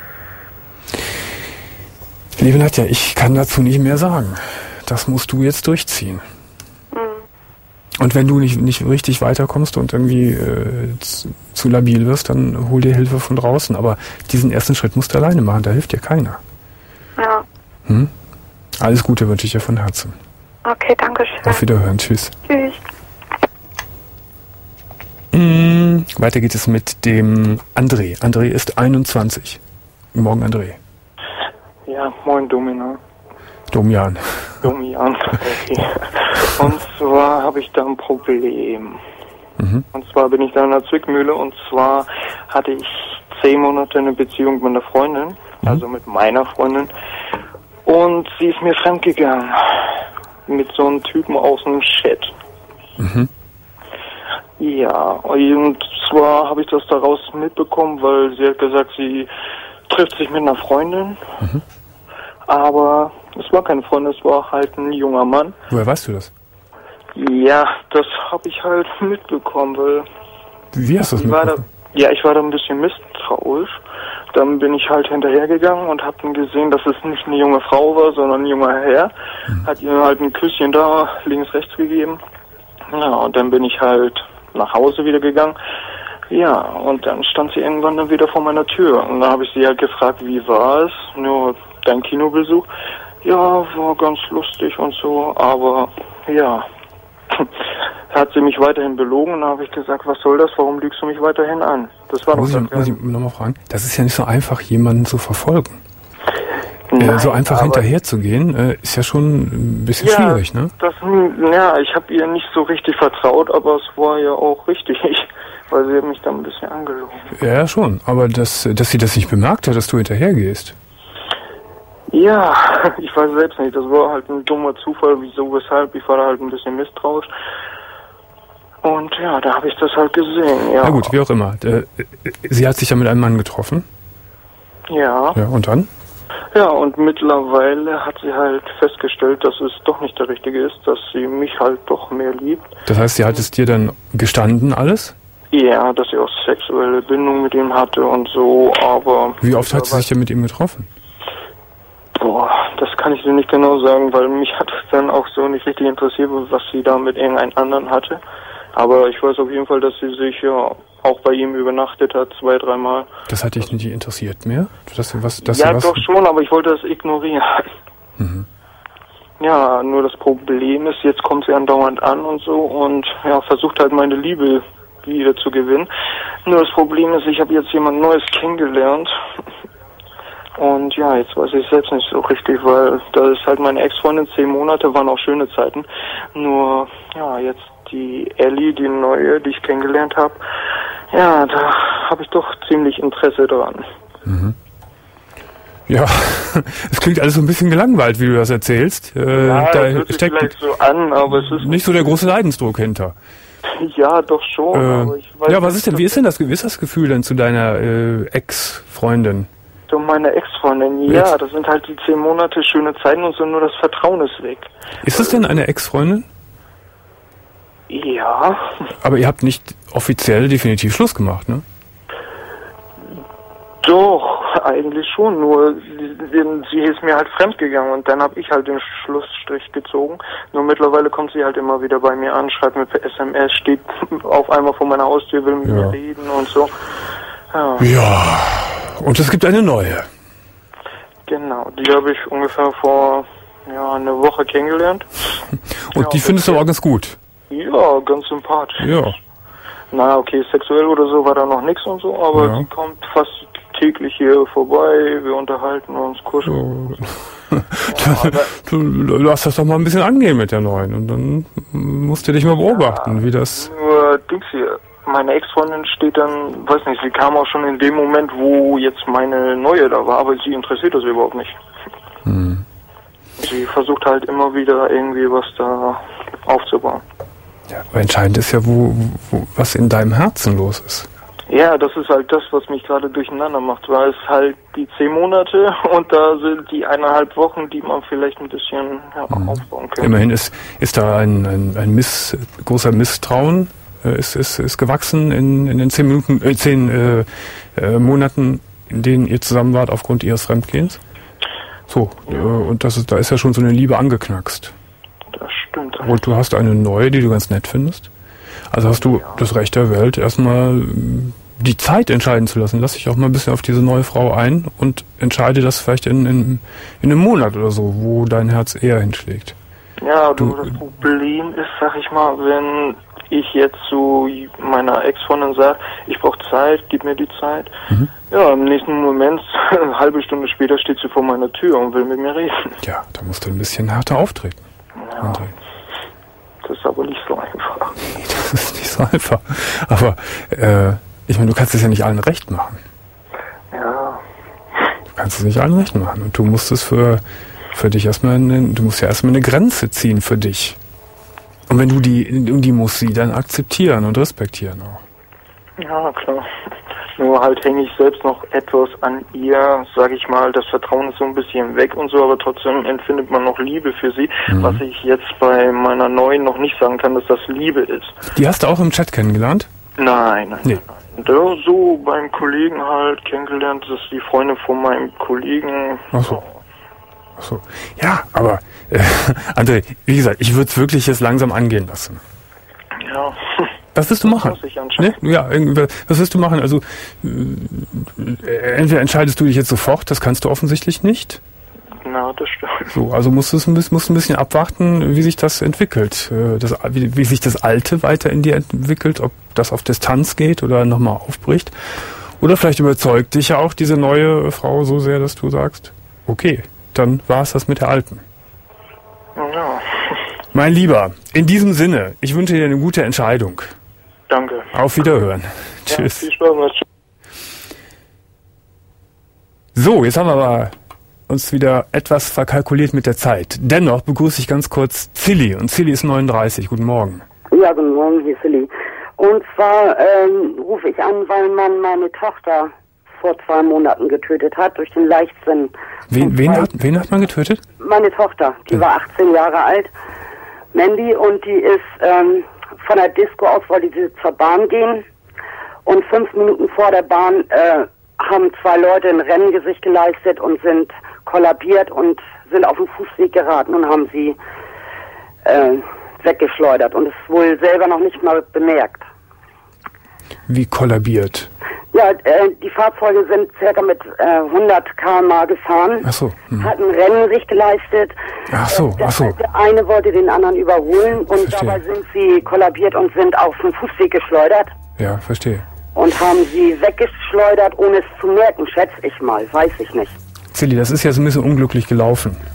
Liebe Nadja, ich kann dazu nicht mehr sagen. Das musst du jetzt durchziehen. Mhm. Und wenn du nicht, nicht richtig weiterkommst und irgendwie äh, zu, zu labil wirst, dann hol dir Hilfe von draußen. Aber diesen ersten Schritt musst du alleine machen, da hilft dir keiner. Ja, Hm? Alles Gute wünsche ich dir von Herzen. okay, danke schön. Auf Wiederhören, tschüss. Tschüss. Mm, weiter geht es mit dem André. André ist einundzwanzig. Guten Morgen, André. Ja, moin Domina. Domian. Domian, okay. Und zwar habe ich da ein Problem. Mhm. Und zwar bin ich da in einer Zwickmühle und zwar hatte ich zehn Monate eine Beziehung mit einer Freundin, Mhm. also mit meiner Freundin. Und sie ist mir fremdgegangen. Mit so einem Typen aus dem Chat. Mhm. Ja, und zwar habe ich das daraus mitbekommen, weil sie hat gesagt, sie trifft sich mit einer Freundin. Mhm. Aber es war keine Freundin, es war halt ein junger Mann. Woher weißt du das? Ja, das habe ich halt mitbekommen, weil Wie hast du das ich war da, mitbekommen? ja, ich war da ein bisschen misstrauisch. Dann bin ich halt hinterhergegangen und habe dann gesehen, dass es nicht eine junge Frau war, sondern ein junger Herr. Mhm. Hat ihr halt ein Küsschen da links, rechts gegeben. Ja, und dann bin ich halt nach Hause wieder gegangen. Ja, und dann stand sie irgendwann dann wieder vor meiner Tür. Und dann habe ich sie halt gefragt, wie war es? Nur dein Kinobesuch? Ja, war ganz lustig und so, aber ja. Hat sie mich weiterhin belogen und dann habe ich gesagt, was soll das, warum lügst du mich weiterhin an? Das war doch Muss ich, das muss ich nochmal fragen? Das ist ja nicht so einfach, jemanden zu verfolgen. Nein, äh, so einfach aber- hinterherzugehen, äh, ist ja schon ein bisschen ja, schwierig, ne? Das, ja, ich habe ihr nicht so richtig vertraut, aber es war ja auch richtig, weil sie hat mich da ein bisschen angelogen. Ja, ja, schon. Aber dass, dass sie das nicht bemerkt hat, dass du hinterhergehst. Ja, ich weiß selbst nicht, das war halt ein dummer Zufall, wieso, weshalb, ich war da halt ein bisschen misstrauisch. Und ja, da habe ich das halt gesehen, ja. Na gut, wie auch immer. Äh, sie hat sich ja mit einem Mann getroffen. Ja. Ja, und dann? Ja, und mittlerweile hat sie halt festgestellt, dass es doch nicht der Richtige ist, dass sie mich halt doch mehr liebt. Das heißt, sie hat es dir dann gestanden, alles? Ja, dass sie auch sexuelle Bindung mit ihm hatte und so, aber... Wie oft hat sie sich denn mit ihm getroffen? Boah, das kann ich dir nicht genau sagen, weil mich hat es dann auch so nicht richtig interessiert, was sie da mit irgendeinem anderen hatte. Aber ich weiß auf jeden Fall, dass sie sich ja auch bei ihm übernachtet hat, zwei, dreimal. Das hat dich nicht interessiert mehr? Dass sie was, dass Ja, sie was doch schon, aber ich wollte das ignorieren. Mhm. Ja, nur das Problem ist, jetzt kommt sie andauernd an und so und ja, versucht halt meine Liebe wieder zu gewinnen. Nur das Problem ist, ich habe jetzt jemand Neues kennengelernt. Und ja, jetzt weiß ich selbst nicht so richtig, weil da ist halt meine Ex-Freundin, zehn Monate, waren auch schöne Zeiten. Nur, ja, jetzt die Ellie, die neue, die ich kennengelernt habe, ja, da habe ich doch ziemlich Interesse dran. Mhm. Ja, es klingt alles so ein bisschen gelangweilt, wie du das erzählst. Äh, ja, da das hört sich steckt vielleicht so an, aber es ist nicht so der große Leidensdruck hinter. Ja, doch schon, Äh, aber ich weiß ja, was nicht, ist denn, wie ist denn das, wie ist das Gefühl denn zu deiner äh, Ex-Freundin? zu meiner Ex-Freundin, ja, Jetzt? das sind halt die zehn Monate schöne Zeiten und so, nur das Vertrauen ist weg. Ist es denn eine Ex-Freundin? Ja, Aber ihr habt nicht offiziell definitiv Schluss gemacht, ne? doch, eigentlich schon, nur sie, sie ist mir halt fremdgegangen und dann habe ich halt den Schlussstrich gezogen. Nur mittlerweile kommt sie halt immer wieder bei mir an, schreibt mir per S M S, steht auf einmal vor meiner Haustür, will mit Ja. mir reden und so. Ja, Ja, und es gibt eine neue. genau, die habe ich ungefähr vor ja, eine Woche kennengelernt. Und Ja, die findest du aber ganz gut. Ja, ganz sympathisch. Ja. Na, okay, sexuell oder so war da noch nichts und so, aber Ja. sie kommt fast täglich hier vorbei, wir unterhalten uns, kuscheln. So. du, du lass das doch mal ein bisschen angehen mit der neuen und dann musst du dich mal beobachten, wie das... Nur Dings hier, meine Ex-Freundin steht dann, weiß nicht, sie kam auch schon in dem Moment, wo jetzt meine neue da war, aber sie interessiert das überhaupt nicht. Hm. Sie versucht halt immer wieder irgendwie was da aufzubauen. Ja, aber entscheidend ist ja, wo, wo, was in deinem Herzen los ist. Ja, das ist halt das, was mich gerade durcheinander macht, weil es halt die zehn Monate und da sind die eineinhalb Wochen, die man vielleicht ein bisschen ja, Mhm. aufbauen könnte. Immerhin ist, ist da ein, ein, ein Miss, großer Misstrauen äh, ist, ist, ist gewachsen in, in den zehn Minuten, äh, zehn äh, äh, Monaten, in denen ihr zusammen wart aufgrund ihres Fremdgehens. So, äh, und das ist, da ist ja schon so eine Liebe angeknackst. Das stimmt. Und du hast eine neue, die du ganz nett findest. Also hast du das Recht der Welt, erstmal die Zeit entscheiden zu lassen. Lass dich auch mal ein bisschen auf diese neue Frau ein und entscheide das vielleicht in, in, in einem Monat oder so, wo dein Herz eher hinschlägt. Ja, du, Du- das Problem ist, sag ich mal, wenn ich jetzt zu meiner Ex-Freundin sage, ich brauche Zeit, gib mir die Zeit. Mhm. Ja, im nächsten Moment, eine halbe Stunde später, steht sie vor meiner Tür und will mit mir reden. Ja, da musst du ein bisschen härter auftreten. Ja, André. das ist aber nicht so einfach. Nee, das ist nicht so einfach. Aber äh, ich meine, du kannst es ja nicht allen recht machen. Ja, Du kannst es nicht allen recht machen. Und du musst es für, für dich erstmal, eine, du musst ja erstmal eine Grenze ziehen für dich. Und wenn du die, und die muss sie dann akzeptieren und respektieren auch. ja, klar. Nur halt hänge ich selbst noch etwas an ihr, sage ich mal, das Vertrauen ist so ein bisschen weg und so, aber trotzdem empfindet man noch Liebe für sie, Mhm. was ich jetzt bei meiner neuen noch nicht sagen kann, dass das Liebe ist. Die hast du auch im Chat kennengelernt? Nein, nein, Nee. nein. Da so beim Kollegen halt kennengelernt, das ist die Freundin von meinem Kollegen. Ach so. Ach so. Ja, aber äh, André, wie gesagt, ich würde es wirklich jetzt langsam angehen lassen. Ja, Was wirst du machen? muss ich anscheinend. Ne? Ja, irgendwie- was wirst du machen? Also äh, entweder entscheidest du dich jetzt sofort, das kannst du offensichtlich nicht. Na, das stimmt. So, also musst du es ein bisschen, musst ein bisschen abwarten, wie sich das entwickelt. Äh, Das, wie, wie sich das Alte weiter in dir entwickelt, ob das auf Distanz geht oder nochmal aufbricht. Oder vielleicht überzeugt dich ja auch diese neue Frau so sehr, dass du sagst, okay, dann war es das mit der Alten. Ja, Mein Lieber, in diesem Sinne, ich wünsche dir eine gute Entscheidung. danke. Auf Wiederhören. Ja, Tschüss. viel Spaß. Tschüss. So, jetzt haben wir aber uns wieder etwas verkalkuliert mit der Zeit. Dennoch begrüße ich ganz kurz Zilli. Und Zilli ist neununddreißig. Guten Morgen. Ja, guten Morgen, hier ist Silly. Und zwar ähm, rufe ich an, weil man meine Tochter vor zwei Monaten getötet hat durch den Leichtsinn. Wen, wen, hat, wen hat man getötet? Meine Tochter, die war achtzehn Jahre alt, Mandy, und die ist ähm, von der Disco aus, wollte sie zur Bahn gehen. Und fünf Minuten vor der Bahn äh, haben zwei Leute ein Renngesicht geleistet und sind kollabiert und sind auf den Fußweg geraten und haben sie äh, weggeschleudert und es wohl selber noch nicht mal bemerkt. Wie kollabiert? Ja, äh, die Fahrzeuge sind circa mit äh, hundert Kilometer pro Stunde gefahren, Ach so. Hm. hatten Rennen sich geleistet. Ach so, Äh, der, ach so. der eine wollte den anderen überholen und Verstehe. dabei sind sie kollabiert und sind auf den Fußweg geschleudert Ja, verstehe. und haben sie weggeschleudert, ohne es zu merken, schätze ich mal, weiß ich nicht. Zilli, das ist ja so ein bisschen unglücklich gelaufen.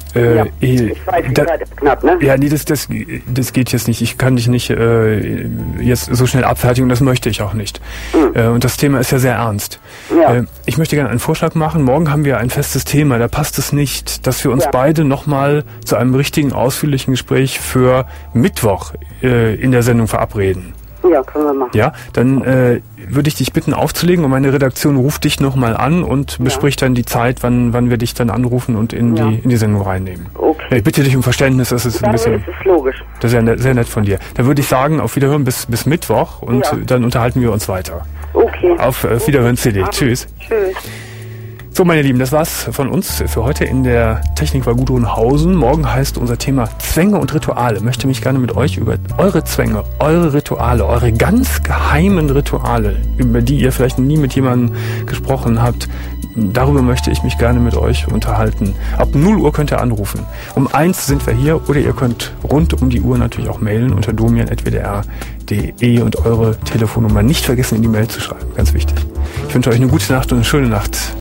Äh, ja, eh, ich weiß, die da, Zeit ist knapp, ne? Ja, nee, das, das, das geht jetzt nicht. Ich kann dich nicht äh, jetzt so schnell abfertigen, das möchte ich auch nicht. Mhm. Äh, und das Thema ist ja sehr ernst. Ja. Äh, ich möchte gerne einen Vorschlag machen. Morgen haben wir ein festes Thema, da passt es nicht, dass wir uns ja. beide nochmal zu einem richtigen, ausführlichen Gespräch für Mittwoch äh, in der Sendung verabreden. Ja, können wir machen. Ja, dann äh, würde ich dich bitten aufzulegen und meine Redaktion ruft dich nochmal an und ja. bespricht dann die Zeit, wann wann wir dich dann anrufen und in ja. die in die Sendung reinnehmen. Okay. Ich bitte dich um Verständnis, das ist dann ein bisschen... ist es logisch. Das ist sehr nett, sehr nett von dir. Dann würde ich sagen, auf Wiederhören bis bis Mittwoch und ja. dann unterhalten wir uns weiter. Okay. Auf äh, Wiederhören C D. Tschüss. Tschüss. So, meine Lieben, das war's von uns für heute in der Technik war Gudrun Hausen. Morgen heißt unser Thema Zwänge und Rituale. Ich möchte mich gerne mit euch über eure Zwänge, eure Rituale, eure ganz geheimen Rituale, über die ihr vielleicht nie mit jemandem gesprochen habt, darüber möchte ich mich gerne mit euch unterhalten. Ab null Uhr könnt ihr anrufen. Um eins sind wir hier oder ihr könnt rund um die Uhr natürlich auch mailen unter domian at w d r punkt d e und eure Telefonnummer nicht vergessen in die Mail zu schreiben. Ganz wichtig. Ich wünsche euch eine gute Nacht und eine schöne Nacht.